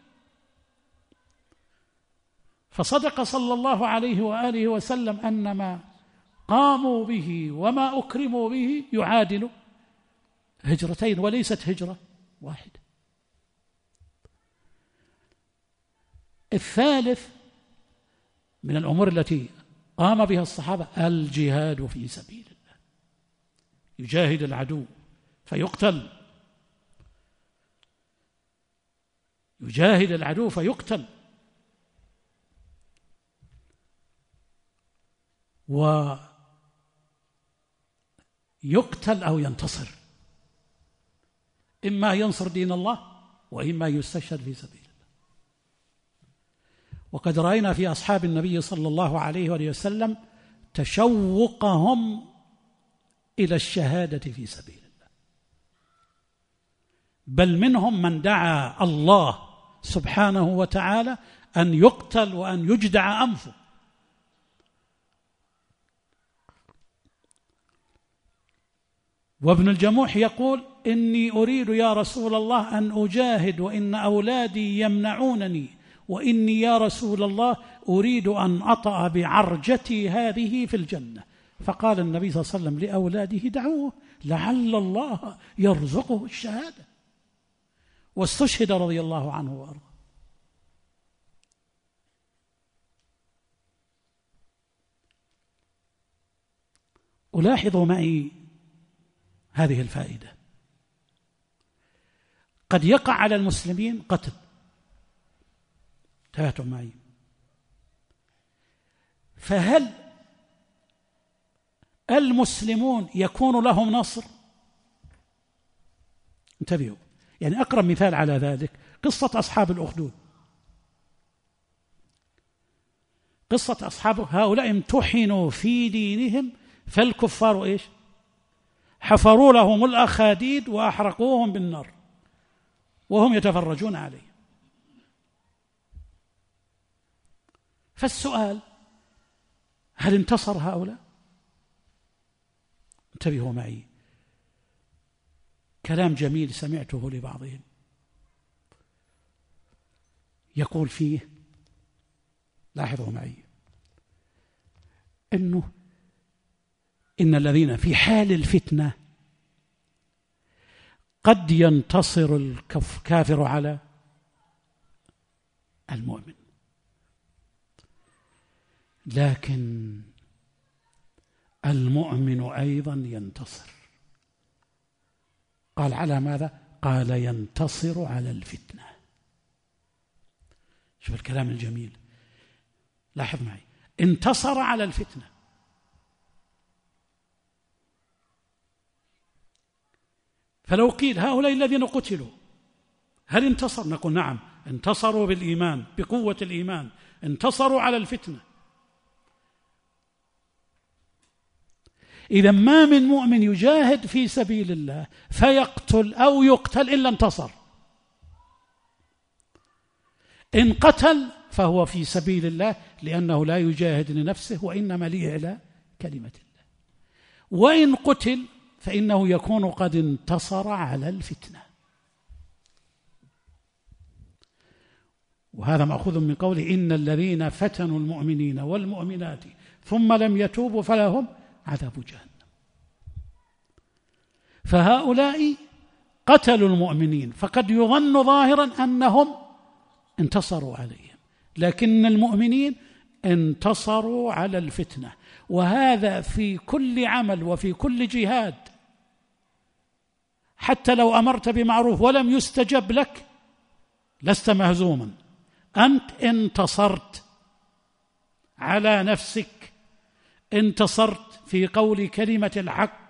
فصدق صلى الله عليه وآله وسلم أن ما قاموا به وما أكرموا به يعادل هجرتين وليست هجرة واحدة. الثالث من الأمور التي قام بها الصحابة الجهاد في سبيل الله، يجاهد العدو فيقتل، يجاهد العدو فيقتل، ويقتل أو ينتصر، إما ينصر دين الله وإما يستشهد في سبيل الله. وقد رأينا في أصحاب النبي صلى الله عليه وسلم تشوقهم إلى الشهادة في سبيل الله، بل منهم من دعا الله سبحانه وتعالى أن يقتل وأن يجدع أنفه. وابن الجموح يقول: إني أريد يا رسول الله أن أجاهد وإن أولادي يمنعونني، وإني يا رسول الله أريد أن أطأ بعرجتي هذه في الجنة. فقال النبي صلى الله عليه وسلم لأولاده: دعوه لعل الله يرزقه الشهادة. واستشهد رضي الله عنه وأرضاه. ألاحظوا معي هذه الفائدة: قد يقع على المسلمين قتل، انتبهتم معي، فهل المسلمون يكون لهم نصر؟ انتبهوا، يعني أقرب مثال على ذلك قصة أصحاب الأخدود. قصة أصحاب هؤلاء امتحنوا في دينهم، فالكفار إيش؟ حفروا لهم الأخاديد وأحرقوهم بالنار وهم يتفرجون عليه. فالسؤال: هل انتصر هؤلاء؟ انتبهوا معي، كلام جميل سمعته لبعضهم يقول فيه، لاحظوا معي، إن الذين في حال الفتنة قد ينتصر الكافر على المؤمن، لكن المؤمن أيضا ينتصر. قال على ماذا؟ قال ينتصر على الفتنة. شوف الكلام الجميل، لاحظ معي، انتصر على الفتنة. فلو قيل هؤلاء الذين قتلوا هل انتصر؟ نقول نعم، انتصروا بالإيمان، بقوة الإيمان انتصروا على الفتنة. إذا ما من مؤمن يجاهد في سبيل الله فيقتل أو يقتل إلا انتصر. إن قتل فهو في سبيل الله لأنه لا يجاهد لنفسه وإنما لإعلاء كلمة الله، وإن قتل فإنه يكون قد انتصر على الفتنة. وهذا مأخوذ من قوله إن الذين فتنوا المؤمنين والمؤمنات ثم لم يتوبوا فلهم عذاب جهنم. فهؤلاء قتلوا المؤمنين، فقد يظن ظاهرا أنهم انتصروا عليهم، لكن المؤمنين انتصروا على الفتنة. وهذا في كل عمل وفي كل جهاد، حتى لو أمرت بمعروف ولم يستجب لك لست مهزوما، أنت انتصرت على نفسك، انتصرت في قول كلمة الحق.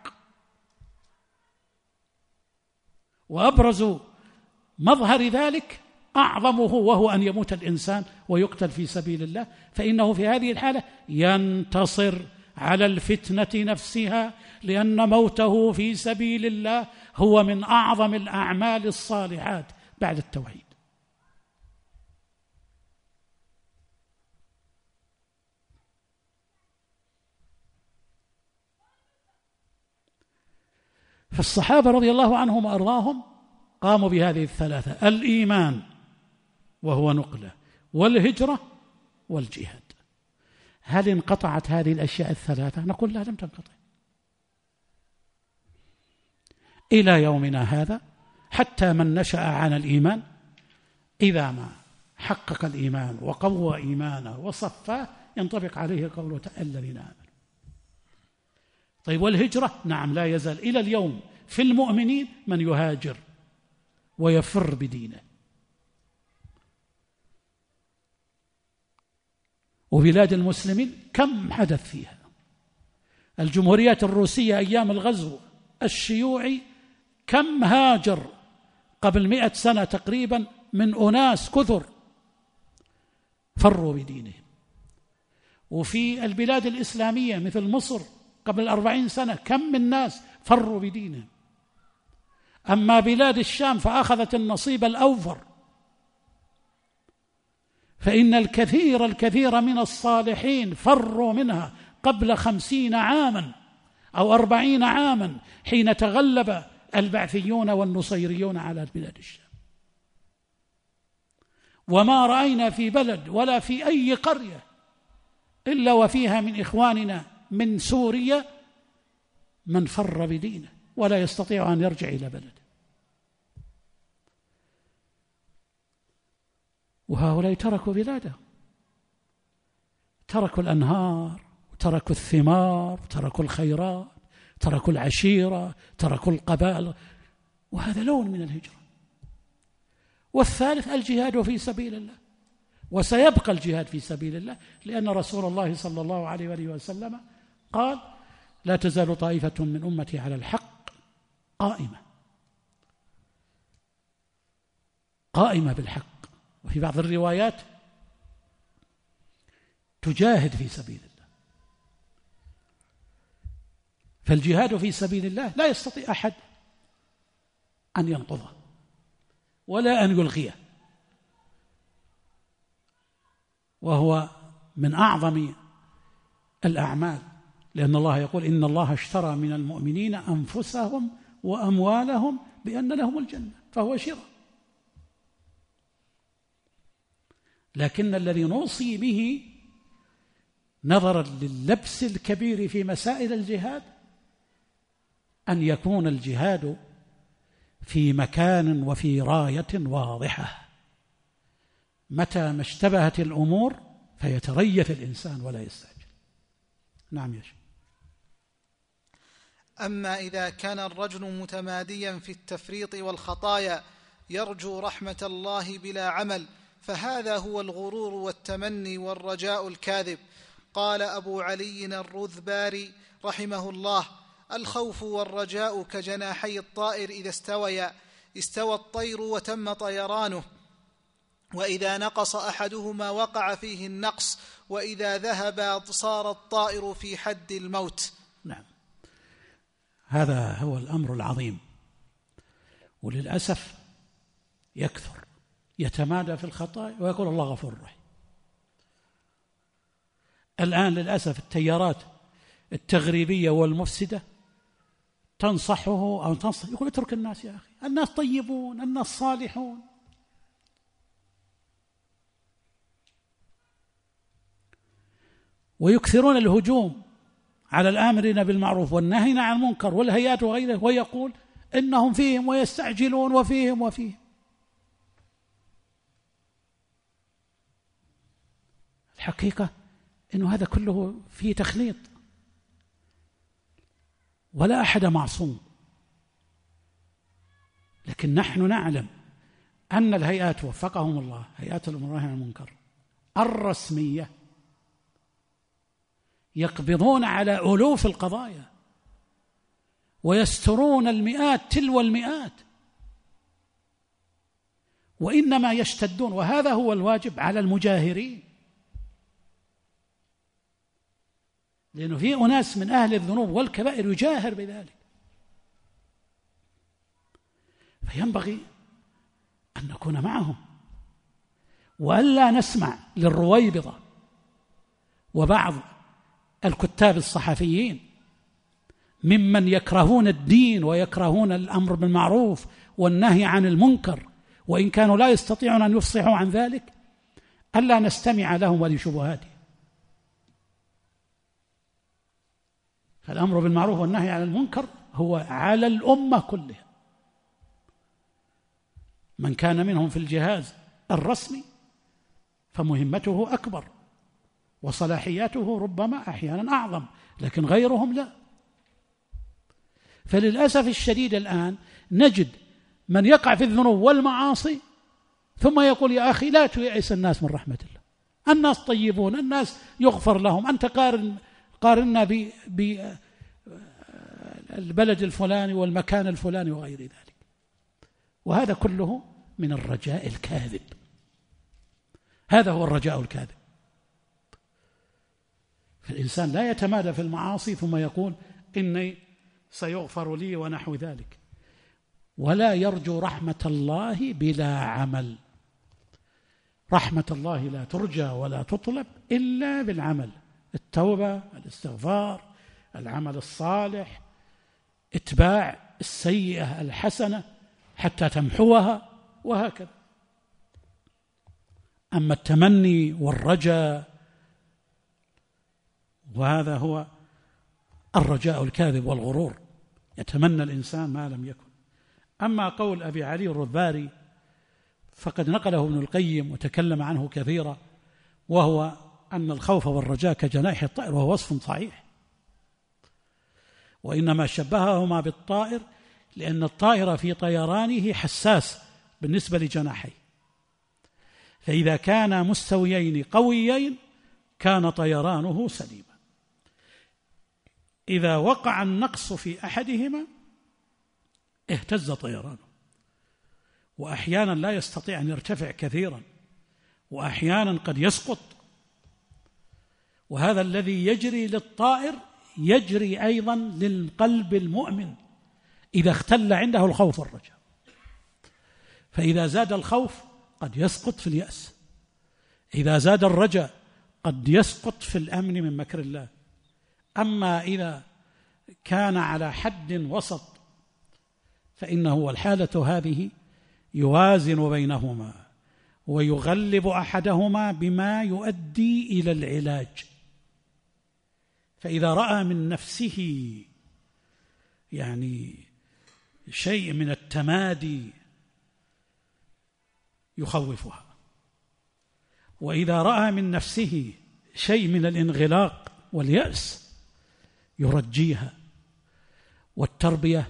وأبرز مظهر ذلك أعظمه وهو أن يموت الإنسان ويقتل في سبيل الله، فإنه في هذه الحالة ينتصر على الفتنة نفسها، لأن موته في سبيل الله هو من أعظم الأعمال الصالحات بعد التوحيد. فالصحابة رضي الله عنهم وأرضاهم قاموا بهذه الثلاثة: الإيمان وهو نقلة، والهجرة، والجهاد. هل انقطعت هذه الأشياء الثلاثة؟ نقول لا، لم تنقطع. إلى يومنا هذا حتى من نشأ عن الإيمان إذا ما حقق الإيمان وقوى إيمانه وصفاه ينطبق عليه قوله الذين آمنوا. طيب والهجرة؟ نعم، لا يزال إلى اليوم في المؤمنين من يهاجر ويفر بدينه. وبلاد المسلمين كم حدث فيها. الجمهوريات الروسية أيام الغزو الشيوعي كم هاجر قبل 100 سنة تقريبا من أناس كثر فروا بدينهم. وفي البلاد الإسلامية مثل مصر قبل 40 سنة كم من ناس فروا بدينهم. أما بلاد الشام فأخذت النصيب الأوفر، فإن الكثير من الصالحين فروا منها قبل 50 عاما أو 40 عاما حين تغلب البعثيون والنصيريون على بلاد الشام. وما رأينا في بلد ولا في أي قرية إلا وفيها من إخواننا من سوريا من فر بدينه ولا يستطيع أن يرجع إلى بلده. وهؤلاء تركوا بلادهم، تركوا الأنهار، تركوا الثمار، تركوا الخيرات، تركوا العشيرة، تركوا القبائل، وهذا لون من الهجرة. والثالث الجهاد في سبيل الله، وسيبقى الجهاد في سبيل الله، لأن رسول الله صلى الله عليه وآله وسلم قال: لا تزال طائفة من أمتي على الحق قائمة بالحق. وفي بعض الروايات تجاهد في سبيل الله. فالجهاد في سبيل الله لا يستطيع أحد أن ينقضه ولا أن يلغيه، وهو من أعظم الأعمال، لأن الله يقول إن الله اشترى من المؤمنين أنفسهم وأموالهم بأن لهم الجنة، فهو شراء. لكن الذي نوصي به نظرا لللبس الكبير في مسائل الجهاد أن يكون الجهاد في مكان وفي راية واضحة، متى ما اشتبهت الأمور فيتريث الإنسان ولا يستعجل. نعم يا شيخ. أما إذا كان الرجل متماديا في التفريط والخطايا يرجو رحمة الله بلا عمل، فهذا هو الغرور والتمني والرجاء الكاذب. قال أبو علي الرذباري رحمه الله: الخوف والرجاء كجناحي الطائر إذا استويا استوى الطير وتم طيرانه، وإذا نقص أحدهما وقع فيه النقص، وإذا ذهب صار الطائر في حد الموت. نعم، هذا هو الأمر العظيم، وللأسف يكثر يتمادى في الخطايا ويقول الله غفور رحيم. الآن للأسف التيارات التغريبية والمفسدة تنصحه أو تنصح، يقول اترك الناس يا أخي، الناس طيبون، الناس صالحون. ويكثرون الهجوم على الآمرين بالمعروف والناهين عن المنكر والهيئات وغيره، ويقول إنهم فيهم ويستعجلون وفيهم. الحقيقة إنه هذا كله فيه تخليط، ولا أحد معصوم. لكن نحن نعلم أن الهيئات وفقهم الله، هيئات الأمر والنهي عن المنكر الرسمية يقبضون على ألوف القضايا ويسترون المئات تلو المئات، وإنما يشتدون، وهذا هو الواجب على المجاهرين. لأنه في أناس من أهل الذنوب والكبائر يجاهر بذلك، فينبغي أن نكون معهم، وألا نسمع للرويبضة وبعض الكتاب الصحفيين ممن يكرهون الدين ويكرهون الأمر بالمعروف والنهي عن المنكر، وإن كانوا لا يستطيعون أن يفصحوا عن ذلك، ألا نستمع لهم ولشبهاتهم. فالأمر بالمعروف والنهي عن المنكر هو على الأمة كلها، من كان منهم في الجهاز الرسمي فمهمته أكبر وصلاحياته ربما أحيانا أعظم، لكن غيرهم لا. فللأسف الشديد الآن نجد من يقع في الذنوب والمعاصي ثم يقول يا أخي لا تيأس الناس من رحمة الله، الناس طيبون، الناس يغفر لهم، أنت قارنا بالبلد الفلاني والمكان الفلاني وغير ذلك. وهذا كله من الرجاء الكاذب، هذا هو الرجاء الكاذب. فالإنسان لا يتمادى في المعاصي ثم يقول إني سيغفر لي ونحو ذلك، ولا يرجو رحمة الله بلا عمل. رحمة الله لا ترجى ولا تطلب إلا بالعمل، التوبة، الاستغفار، العمل الصالح، اتباع السيئة الحسنة حتى تمحوها، وهكذا. أما التمني والرجاء، وهذا هو الرجاء الكاذب والغرور، يتمنى الإنسان ما لم يكن. أما قول أبي علي الرذباري فقد نقله ابن القيم وتكلم عنه كثيرا، وهو أن الخوف والرجاء كجناح الطائر، وهو وصف صحيح، وإنما شبههما بالطائر لأن الطائر في طيرانه حساس بالنسبة لجناحيه، فإذا كانا مستويين قويين كان طيرانه سليما. إذا وقع النقص في أحدهما اهتز طيرانه، وأحيانا لا يستطيع أن يرتفع كثيرا، وأحيانا قد يسقط. وهذا الذي يجري للطائر يجري أيضا للقلب المؤمن إذا اختل عنده الخوف والرجاء. فإذا زاد الخوف قد يسقط في اليأس، إذا زاد الرجاء قد يسقط في الأمن من مكر الله أما إذا كان على حد وسط فإنه الحالة هذه يوازن بينهما ويغلب أحدهما بما يؤدي إلى العلاج. فإذا رأى من نفسه يعني شيء من التمادي يخوفها، وإذا رأى من نفسه شيء من الانغلاق واليأس يرجيها. والتربية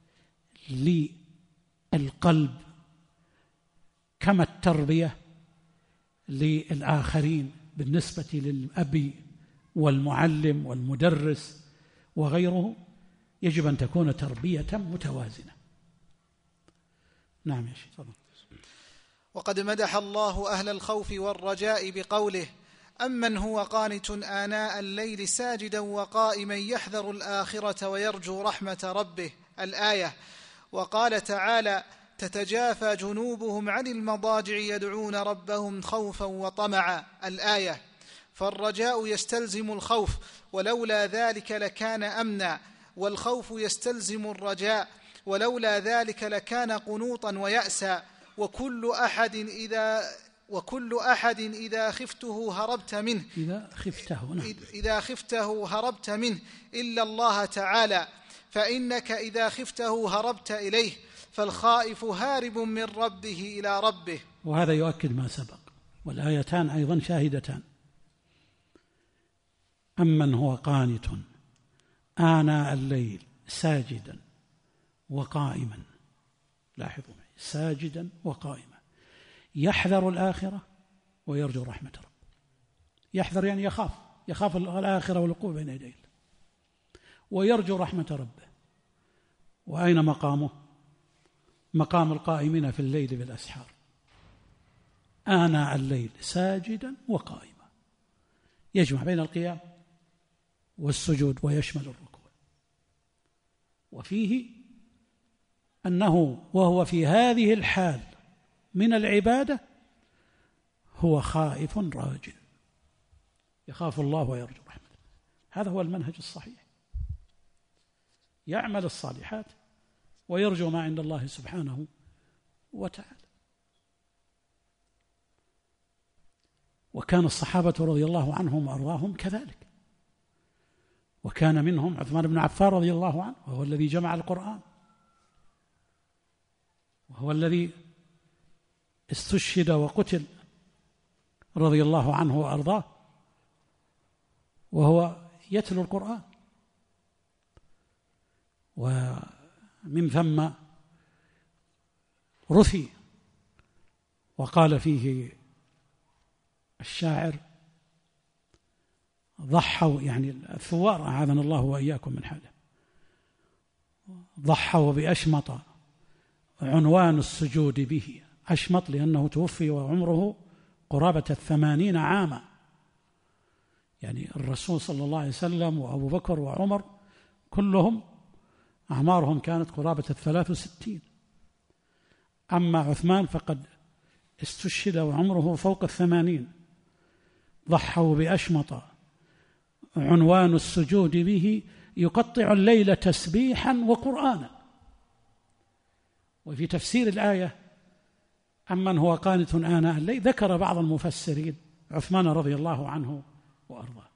للقلب كما التربية للآخرين بالنسبة للأب والمعلم والمدرس وغيره يجب أن تكون تربية متوازنة. نعم يا شيخ. وقد مدح الله أهل الخوف والرجاء بقوله: أمن هو قانت آناء الليل ساجدا وقائما يحذر الآخرة ويرجو رحمة ربه، الآية. وقال تعالى: تتجافى جنوبهم عن المضاجع يدعون ربهم خوفا وطمعا، الآية. فالرجاء يستلزم الخوف، ولولا ذلك لكان أمنا، والخوف يستلزم الرجاء، ولولا ذلك لكان قنوطا ويأسا. وكل أحد إذا خفته هربت منه إذا خفته هربت منه إلا الله تعالى، فإنك إذا خفته هربت إليه، فالخائف هارب من ربه إلى ربه. وهذا يؤكد ما سبق، والآيتان أيضا شاهدتان. أمن هو قانت آناء الليل ساجدا وقائما، لاحظوا معي، ساجدا وقائما، يحذر الآخرة ويرجو رحمة ربه. يحذر يعني يخاف الآخرة والوقوف بين يديه، ويرجو رحمة ربه. وأين مقامه؟ مقام القائمين في الليل بالأسحار، آناء الليل ساجدا وقائما، يجمع بين القيام والسجود ويشمل الركوع. وفيه أنه وهو في هذه الحال من العبادة هو خائف راجع، يخاف الله ويرجو رحمته. هذا هو المنهج الصحيح، يعمل الصالحات ويرجو ما عند الله سبحانه وتعالى. وكان الصحابة رضي الله عنهم وأرضاهم كذلك، وكان منهم عثمان بن عفان رضي الله عنه، وهو الذي جمع القرآن، وهو الذي استشهد وقتل رضي الله عنه وأرضاه وهو يتلو القرآن. ومن ثم رثي، وقال فيه الشاعر: ضحوا، يعني الثوار أعاذنا الله وإياكم من حاله، ضحوا بأشمط عنوان السجود به. أشمط لأنه توفي وعمره قرابة 80 عاما، يعني الرسول صلى الله عليه وسلم وأبو بكر وعمر كلهم أعمارهم كانت قرابة 63، أما عثمان فقد استشهد وعمره فوق 80. ضحوا بأشمط عنوان السجود به يقطع الليل تسبيحا وقرآنا. وفي تفسير الآية أمن هو قانت آناء الليل ذكر بعض المفسرين عثمان رضي الله عنه وأرضاه.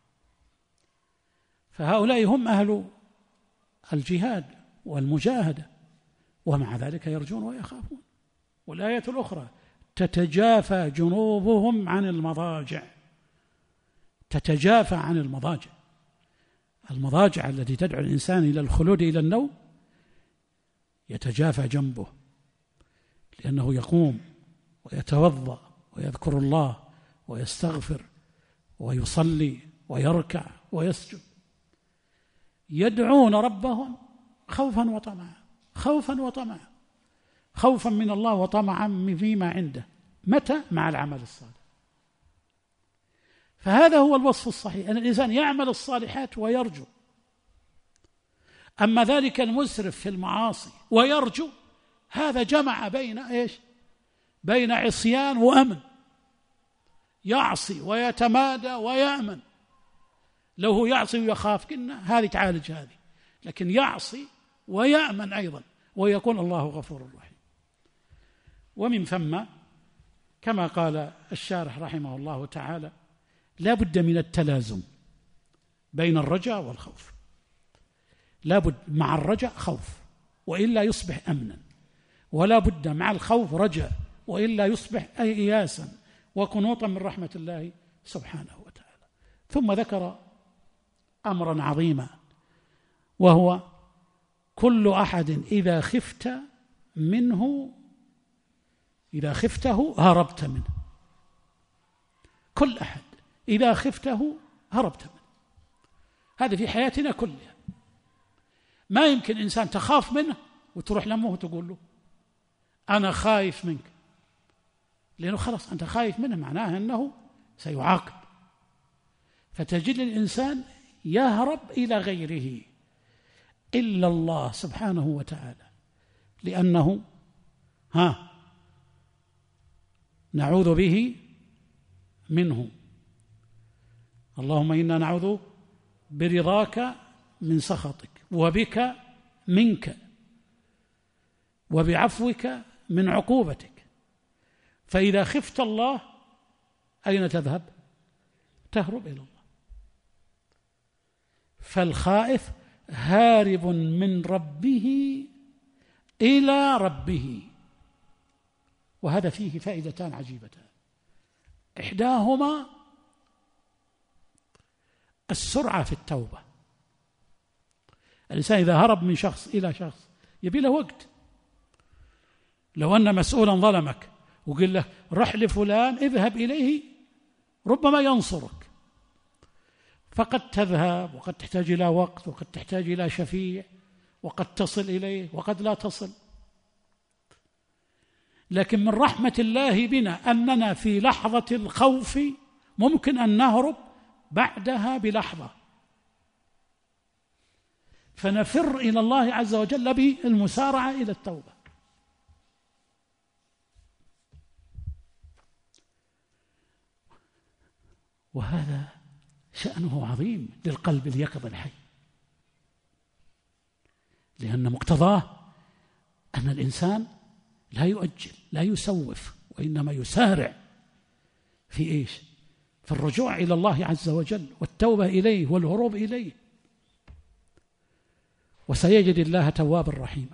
فهؤلاء هم أهل الجهاد والمجاهدة، ومع ذلك يرجون ويخافون. والآية الأخرى: تتجافى جنوبهم عن المضاجع. تتجافى عن المضاجع، المضاجع التي تدعو الإنسان إلى الخلود إلى النوم، يتجافى جنبه لأنه يقوم ويتوضأ ويذكر الله ويستغفر ويصلي ويركع ويسجد، يدعون ربهم خوفا وطمعا، خوفا وطمعا، خوفا من الله وطمعا فيما عنده. متى؟ مع العمل الصالح. فهذا هو الوصف الصحيح، أن الإنسان يعمل الصالحات ويرجو. أما ذلك المسرف في المعاصي ويرجو، هذا جمع بين إيش؟ بين عصيان وأمن، يعصي ويتمادى ويأمن، لو هو يعصي ويخاف قلنا هذه تعالج هذه، لكن يعصي ويأمن أيضا ويكون الله غفور رحيم. ومن ثم كما قال الشارح رحمه الله تعالى لا بد من التلازم بين الرجاء والخوف، لا بد مع الرجاء خوف وإلا يصبح أمنا، ولا بد مع الخوف رجاء وإلا يصبح إياسا وقنوطا من رحمة الله سبحانه وتعالى. ثم ذكر أمرا عظيما، وهو كل أحد إذا خفته هربت منه. كل أحد إذا خفته هربت منه، هذا في حياتنا كلها. ما يمكن إنسان تخاف منه وتروح لأمه وتقول له أنا خايف منك، لأنه خلاص أنت خايف منه معناه أنه سيعاقب. فتجد الإنسان يهرب إلى غيره إلا الله سبحانه وتعالى، لأنه نعوذ به منه. اللهم إنا نعوذ برضاك من سخطك وبك منك وبعفوك من عقوبتك. فإذا خفت الله أين تذهب؟ تهرب إلى الله. فالخائف هارب من ربه إلى ربه، وهذا فيه فائدتان عجيبتان. إحداهما السرعة في التوبة. الإنسان إذا هرب من شخص إلى شخص يبي له وقت. لو أن مسؤولا ظلمك وقل له رح لفلان اذهب إليه ربما ينصرك، فقد تذهب وقد تحتاج إلى وقت وقد تحتاج إلى شفيع وقد تصل إليه وقد لا تصل. لكن من رحمة الله بنا أننا في لحظة الخوف ممكن أن نهرب بعدها بلحظة، فنفر إلى الله عز وجل بالمسارعة إلى التوبة. وهذا شأنه عظيم للقلب اليقظ الحي، لأن مقتضاه أن الإنسان لا يؤجل لا يسوف، وإنما يسارع في إيش؟ في الرجوع إلى الله عز وجل والتوبة إليه والهروب إليه، وسيجد الله توابا رحيما.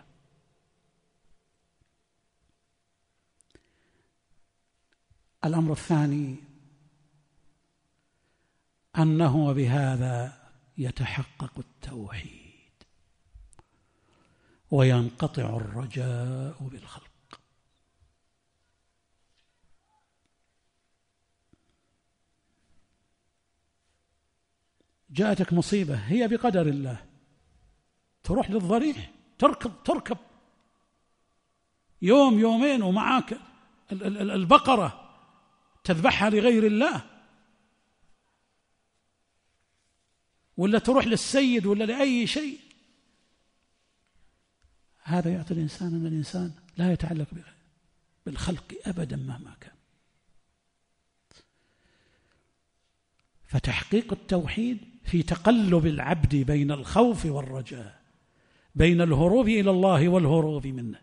الأمر الثاني أنه بهذا يتحقق التوحيد وينقطع الرجاء بالخلق. جاءتك مصيبة هي بقدر الله، تروح للضريح تركب يوم يومين ومعاك البقرة تذبحها لغير الله، ولا تروح للسيد ولا لأي شيء. هذا يعطي الإنسان أن الإنسان لا يتعلق بالخلق أبدا مهما كان. فتحقيق التوحيد في تقلب العبد بين الخوف والرجاء، بين الهروب إلى الله والهروب منه.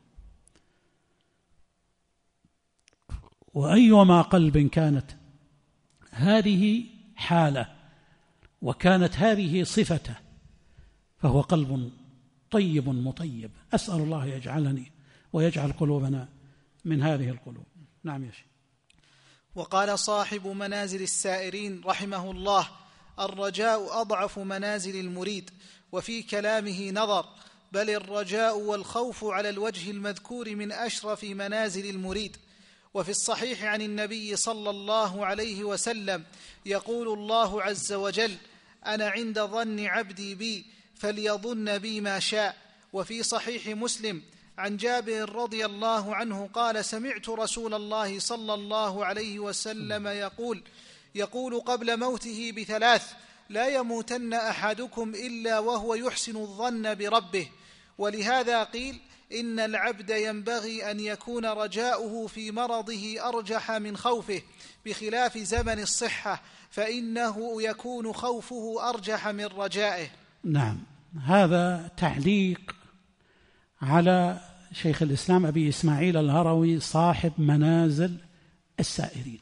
وأيما قلب كانت هذه حالة وكانت هذه صفته فهو قلب طيب مطيب. أسأل الله يجعلني ويجعل قلوبنا من هذه القلوب. نعم يا شيخ. وقال صاحب منازل السائرين رحمه الله: الرجاء أضعف منازل المريد، وفي كلامه نظر، بل الرجاء والخوف على الوجه المذكور من أشرف منازل المريد. وفي الصحيح عن النبي صلى الله عليه وسلم يقول الله عز وجل: أنا عند ظن عبدي بي فليظن بي ما شاء. وفي صحيح مسلم عن جابر رضي الله عنه قال: سمعت رسول الله صلى الله عليه وسلم يقول قبل موته بثلاث: لا يموتن أحدكم إلا وهو يحسن الظن بربه. ولهذا قيل: إن العبد ينبغي أن يكون رجاؤه في مرضه أرجح من خوفه، بخلاف زمن الصحة فإنه يكون خوفه أرجح من رجائه. نعم، هذا تعليق على شيخ الإسلام أبي إسماعيل الهروي صاحب منازل السائرين.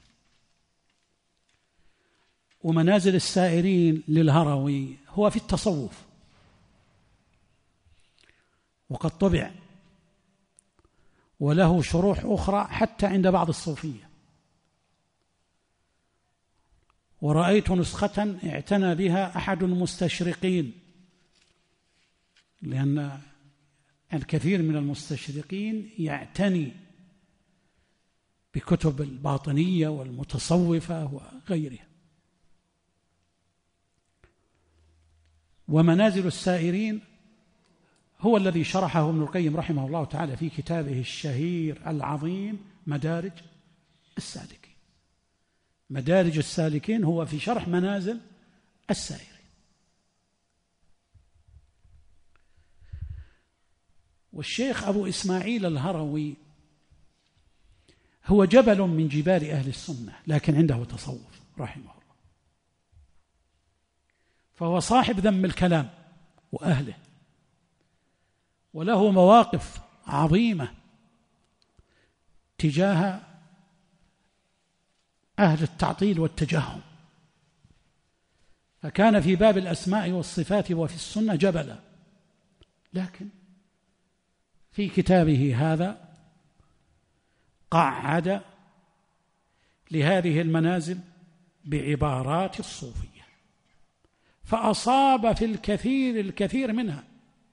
ومنازل السائرين للهروي هو في التصوف، وقد طبع وله شروح أخرى حتى عند بعض الصوفية، ورأيت نسخة اعتنى بها أحد المستشرقين، لأن الكثير من المستشرقين يعتني بكتب الباطنية والمتصوفة وغيرها. ومنازل السائرين هو الذي شرحه ابن القيم رحمه الله تعالى في كتابه الشهير العظيم مدارج السالكين. مدارج السالكين هو في شرح منازل السائرين. والشيخ أبو إسماعيل الهروي هو جبل من جبال أهل السنة، لكن عنده تصوف رحمه الله، فهو صاحب ذم الكلام وأهله، وله مواقف عظيمة تجاه أهل التعطيل والتجهم، فكان في باب الأسماء والصفات وفي السنة جبلا. لكن في كتابه هذا قعد لهذه المنازل بعبارات الصوفية، فأصاب في الكثير منها،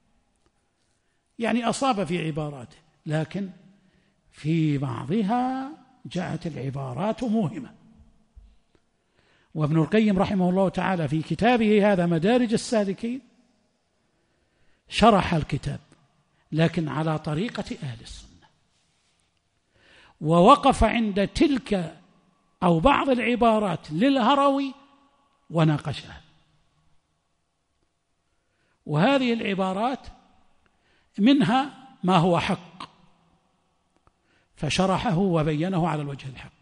يعني أصاب في عباراته، لكن في بعضها جاءت العبارات موهمة. وابن القيم رحمه الله تعالى في كتابه هذا مدارج السالكين شرح الكتاب، لكن على طريقة أهل السنة، ووقف عند تلك أو بعض العبارات للهروي وناقشها. وهذه العبارات منها ما هو حق فشرحه وبينه على الوجه الحق،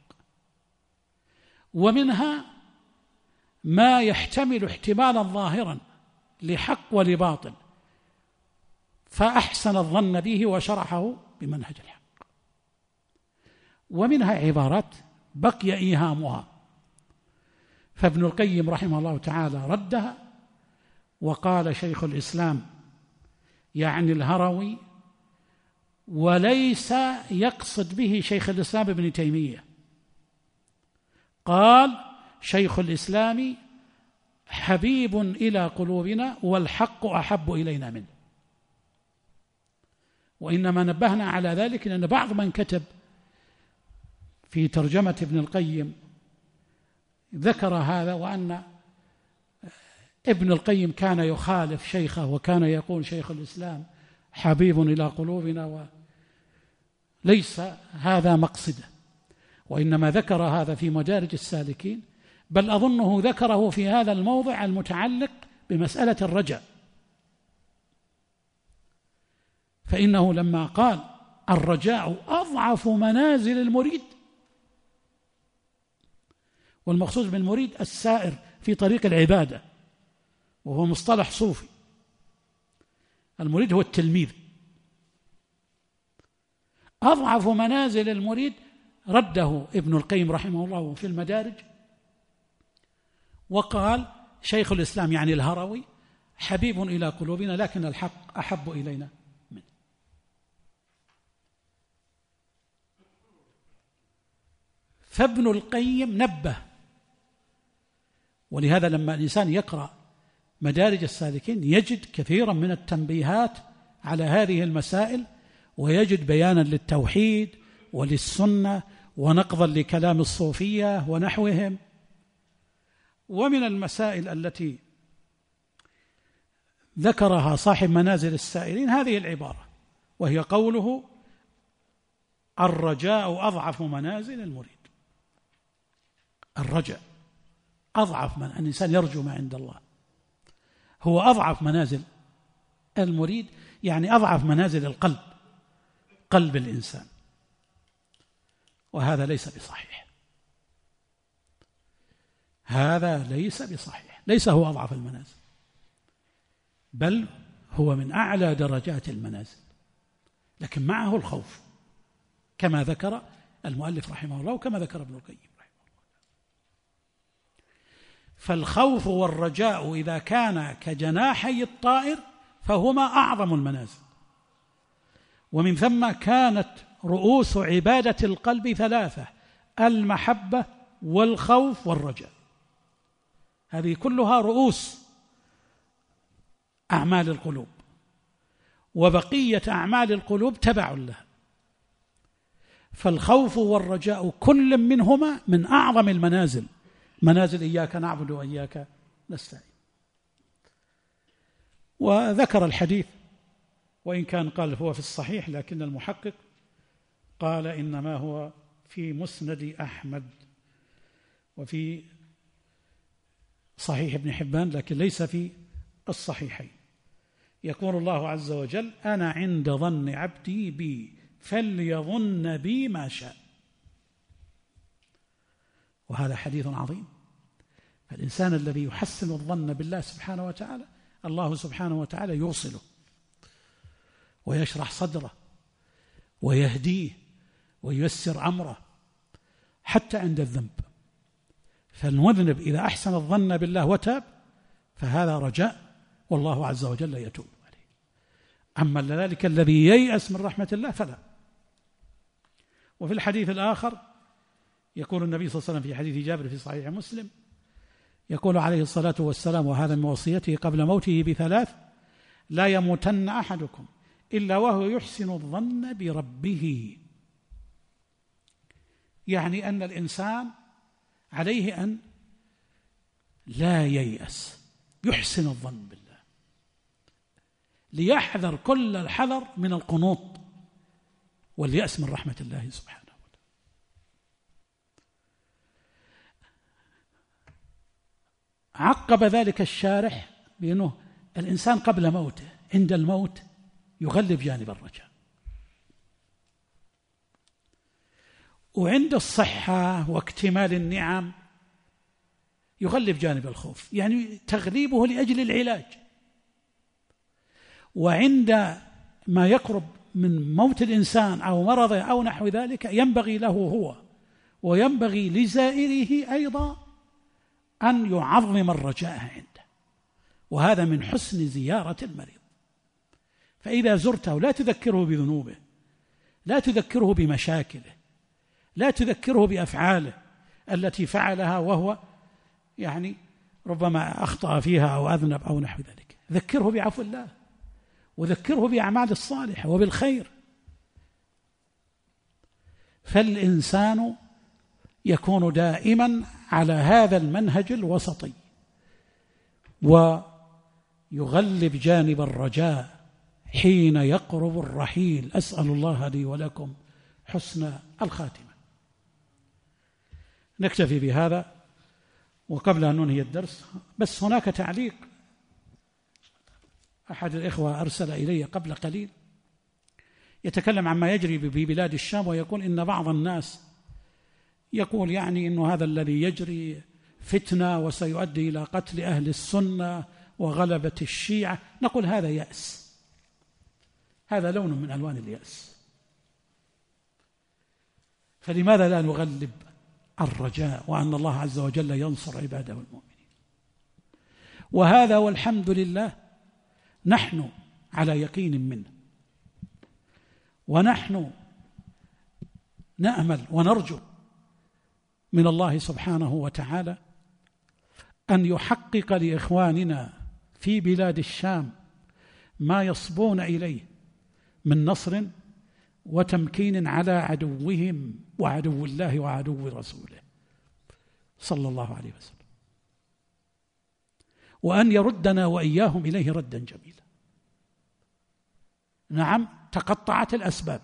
ومنها ما يحتمل احتمالا ظاهرا لحق ولباطل فأحسن الظن به وشرحه بمنهج الحق، ومنها عبارات بقي إيهامها، فابن القيم رحمه الله تعالى ردها، وقال شيخ الإسلام يعني الهروي، وليس يقصد به شيخ الإسلام ابن تيمية، قال شيخ الإسلام حبيب إلى قلوبنا والحق أحب إلينا منه. وإنما نبهنا على ذلك لأن بعض من كتب في ترجمة ابن القيم ذكر هذا، وأن ابن القيم كان يخالف شيخه وكان يقول شيخ الإسلام حبيب إلى قلوبنا، وليس هذا مقصده، وإنما ذكر هذا في مدارج السالكين، بل أظنه ذكره في هذا الموضع المتعلق بمسألة الرجاء، فإنه لما قال الرجاء أضعف منازل المريد، والمقصود بالمريد السائر في طريق العبادة، وهو مصطلح صوفي. المريد هو التلميذ. أضعف منازل المريد رده ابن القيم رحمه الله في المدارج، وقال شيخ الإسلام يعني الهروي حبيب إلى قلوبنا لكن الحق أحب إلينا منه. فابن القيم نبه، ولهذا لما الإنسان يقرأ مدارج السالكين يجد كثيرا من التنبيهات على هذه المسائل، ويجد بيانا للتوحيد وللسنة ونقضا لكلام الصوفية ونحوهم. ومن المسائل التي ذكرها صاحب منازل السائلين هذه العبارة، وهي قوله الرجاء أضعف منازل المريد. الرجاء أضعف من الإنسان يرجو ما عند الله، هو أضعف منازل المريد، يعني أضعف منازل القلب، قلب الإنسان، وهذا ليس بصحيح. هذا ليس بصحيح، ليس هو أضعف المنازل، بل هو من أعلى درجات المنازل، لكن معه الخوف كما ذكر المؤلف رحمه الله وكما ذكر ابن القيم رحمه الله. فالخوف والرجاء إذا كان كجناحي الطائر فهما أعظم المنازل، ومن ثم كانت رؤوس عبادة القلب ثلاثة: المحبة والخوف والرجاء. هذه كلها رؤوس أعمال القلوب، وبقية أعمال القلوب تبع لها. فالخوف والرجاء كل منهما من أعظم المنازل، منازل إياك نعبد وإياك نستعين. وذكر الحديث، وإن كان قال هو في الصحيح، لكن المحقق قال إنما هو في مسند أحمد وفي صحيح ابن حبان، لكن ليس في الصحيحين. يقول الله عز وجل: أنا عند ظن عبدي بي فليظن بي ما شاء. وهذا حديث عظيم. فالإنسان الذي يحسن الظن بالله سبحانه وتعالى، الله سبحانه وتعالى يوصله ويشرح صدره ويهديه وييسر أمره حتى عند الذنب. فالمذنب إذا أحسن الظن بالله وتاب فهذا رجاء، والله عز وجل يتوب عليه. أما ذلك الذي ييأس من رحمة الله فلا. وفي الحديث الآخر يقول النبي صلى الله عليه وسلم في حديث جابر في صحيح مسلم، يقول عليه الصلاة والسلام، وهذا من وصيته قبل موته بثلاث: لا يموتن أحدكم إلا وهو يحسن الظن بربه. يعني أن الإنسان عليه أن لا ييأس، يحسن الظن بالله، ليحذر كل الحذر من القنوط واليأس من رحمة الله سبحانه وتعالى. عقب ذلك الشارح بأنه الإنسان قبل موته عند الموت يغلب جانب الرجاء، وعند الصحة واكتمال النعم يغلب جانب الخوف، يعني تغليبه لأجل العلاج. وعند ما يقرب من موت الإنسان أو مرضه أو نحو ذلك ينبغي له هو وينبغي لزائره أيضا أن يعظم الرجاء عنده، وهذا من حسن زيارة المريض. فإذا زرته لا تذكره بذنوبه، لا تذكره بمشاكله، لا تذكره بأفعاله التي فعلها وهو يعني ربما أخطأ فيها أو أذنب أو نحو ذلك. ذكره بعفو الله، وذكره بأعمال الصالحة وبالخير. فالإنسان يكون دائما على هذا المنهج الوسطي، ويغلب جانب الرجاء حين يقرب الرحيل. أسأل الله لي ولكم حسن الخاتمة. نكتفي بهذا، وقبل أن ننهي الدرس بس هناك تعليق. أحد الإخوة أرسل إلي قبل قليل يتكلم عما يجري في بلاد الشام، ويقول إن بعض الناس يقول يعني إن هذا الذي يجري فتنة وسيؤدي إلى قتل أهل السنة وغلبة الشيعة. نقول هذا يأس، هذا لون من ألوان اليأس. فلماذا لا نغلب الرجاء وأن الله عز وجل ينصر عباده المؤمنين؟ وهذا والحمد لله نحن على يقين منه، ونحن نأمل ونرجو من الله سبحانه وتعالى أن يحقق لإخواننا في بلاد الشام ما يصبون إليه من نصر وتمكين على عدوهم وعدو الله وعدو رسوله صلى الله عليه وسلم، وأن يردنا وإياهم إليه ردا جميلا. نعم، تقطعت الأسباب،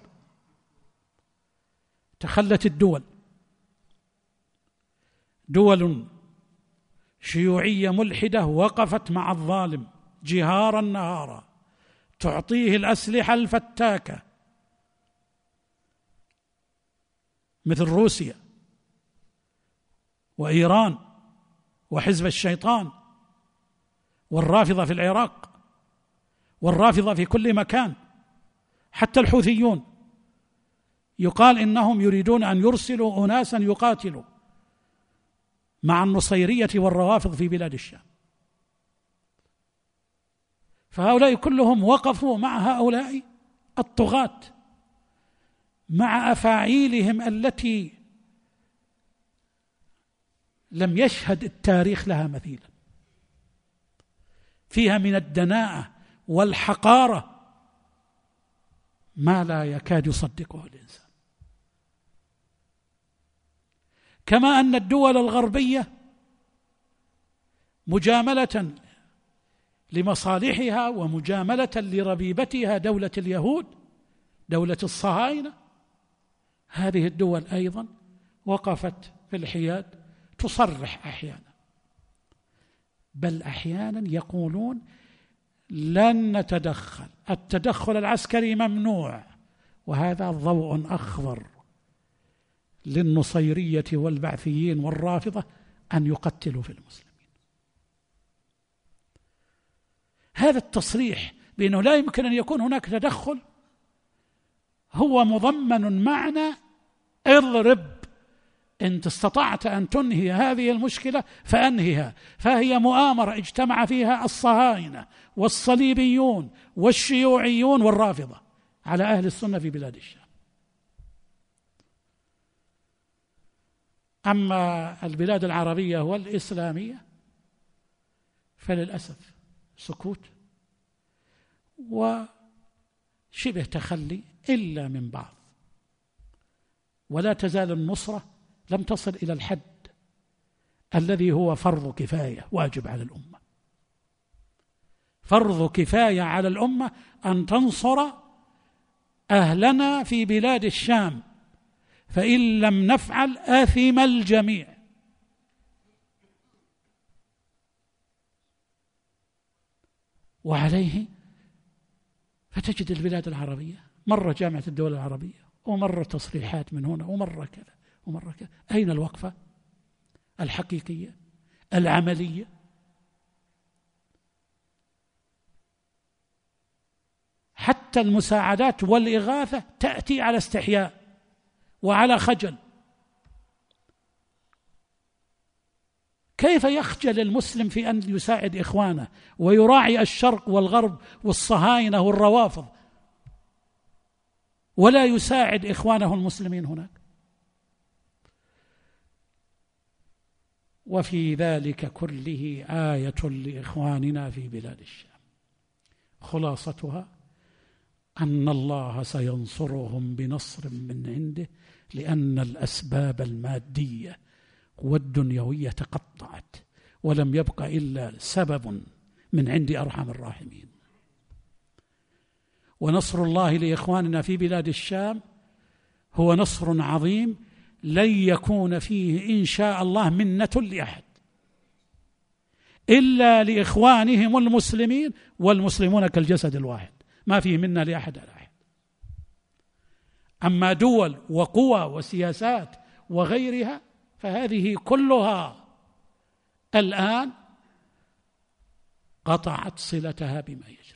تخلت الدول، دول شيوعية ملحدة وقفت مع الظالم جهارا نهارا، تعطيه الأسلحة الفتاكة مثل روسيا وإيران وحزب الشيطان والرافضة في العراق والرافضة في كل مكان، حتى الحوثيون يقال إنهم يريدون أن يرسلوا أناسا يقاتلوا مع النصيرية والروافض في بلاد الشام. فهؤلاء كلهم وقفوا مع هؤلاء الطغاة، مع أفاعيلهم التي لم يشهد التاريخ لها مثيلا، فيها من الدناءة والحقارة ما لا يكاد يصدقه الإنسان. كما أن الدول الغربية مجاملة لمصالحها ومجاملة لربيبتها دولة اليهود، دولة الصهاينة، هذه الدول أيضا وقفت في الحياد، تصرح أحيانا، بل أحيانا يقولون لن نتدخل، التدخل العسكري ممنوع، وهذا ضوء أخضر للنصيرية والبعثيين والرافضة أن يقتلوا في المسلمين. هذا التصريح بأنه لا يمكن أن يكون هناك تدخل هو مضمن معنى اضرب، إن استطعت أن تنهي هذه المشكلة فأنهيها. فهي مؤامرة اجتمع فيها الصهاينة والصليبيون والشيوعيون والرافضة على أهل السنة في بلاد الشام. أما البلاد العربية والإسلامية فللأسف سكوت وشبه تخلي إلا من بعض، ولا تزال النصرة لم تصل إلى الحد الذي هو فرض كفاية واجب على الأمة. فرض كفاية على الأمة أن تنصر أهلنا في بلاد الشام، فإن لم نفعل آثم الجميع. وعليه فتجد البلاد العربية مرة جامعة الدول العربية ومرة تصريحات من هنا ومرة كذا ومرة كذا. أين الوقفة الحقيقية العملية؟ حتى المساعدات والإغاثة تأتي على استحياء وعلى خجل. كيف يخجل المسلم في أن يساعد إخوانه ويراعي الشرق والغرب والصهاينة والروافض ولا يساعد إخوانه المسلمين هناك؟ وفي ذلك كله آية لإخواننا في بلاد الشام، خلاصتها أن الله سينصرهم بنصر من عنده، لأن الأسباب المادية والدنيوية تقطعت ولم يبق إلا سبب من عند أرحم الراحمين. ونصر الله لإخواننا في بلاد الشام هو نصر عظيم لن يكون فيه إن شاء الله منة لأحد إلا لإخوانهم المسلمين، والمسلمون كالجسد الواحد، ما فيه منة لأحد على أحد. أما دول وقوى وسياسات وغيرها فهذه كلها الآن قطعت صلتها بما يجري.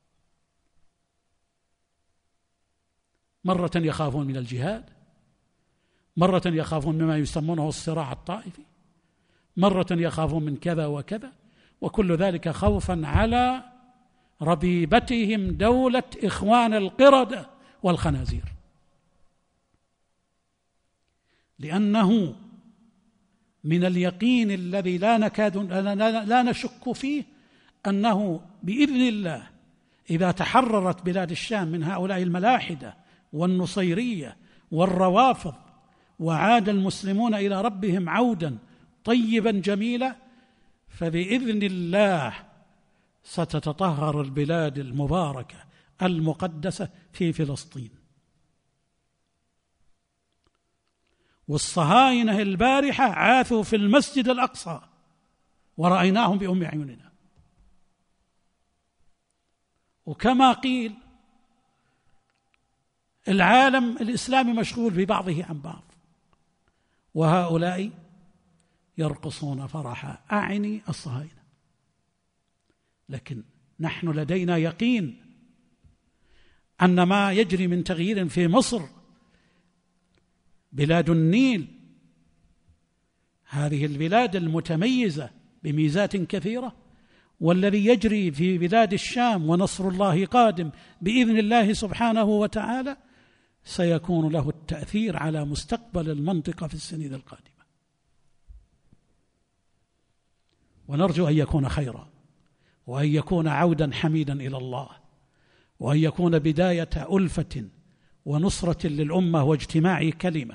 مرة يخافون من الجهاد، مرة يخافون مما يسمونه الصراع الطائفي، مرة يخافون من كذا وكذا، وكل ذلك خوفا على ربيبتهم دولة إخوان القردة والخنازير. لأنه من اليقين الذي لا نشك فيه أنه بإذن الله إذا تحررت بلاد الشام من هؤلاء الملاحدة والنصيرية والروافض وعاد المسلمون إلى ربهم عودا طيبا جميلا، فبإذن الله ستتطهر البلاد المباركة المقدسة في فلسطين. والصهاينة البارحة عاثوا في المسجد الأقصى ورأيناهم بأم عيوننا. وكما قيل العالم الإسلامي مشغول ببعضه عن بعض، وهؤلاء يرقصون فرحا، أعني الصهاينة. لكن نحن لدينا يقين أن ما يجري من تغيير في مصر، بلاد النيل، هذه البلاد المتميزة بميزات كثيرة، والذي يجري في بلاد الشام ونصر الله قادم بإذن الله سبحانه وتعالى، سيكون له التأثير على مستقبل المنطقة في السنين القادمة. ونرجو أن يكون خيرا، وأن يكون عودا حميدا إلى الله، وأن يكون بداية ألفة ونصرة للأمة واجتماع كلمة.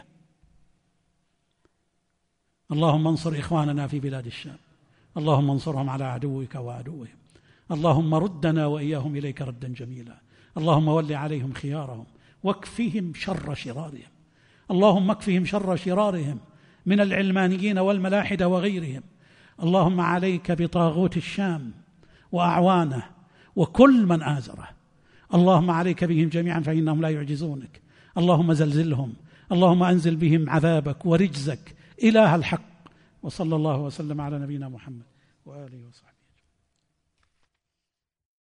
اللهم انصر إخواننا في بلاد الشام، اللهم انصرهم على عدوك وعدوهم، اللهم ردنا وإياهم إليك ردا جميلا، اللهم ول عليهم خيارهم واكفهم شر شرارهم، اللهم اكفهم شر شرارهم من العلمانيين والملاحدة وغيرهم. اللهم عليك بطاغوت الشام وأعوانه وكل من آزره، اللهم عليك بهم جميعا فإنهم لا يعجزونك. اللهم زلزلهم، اللهم أنزل بهم عذابك ورجزك إله الحق. وصلى الله وسلم على نبينا محمد وآله وصحبه.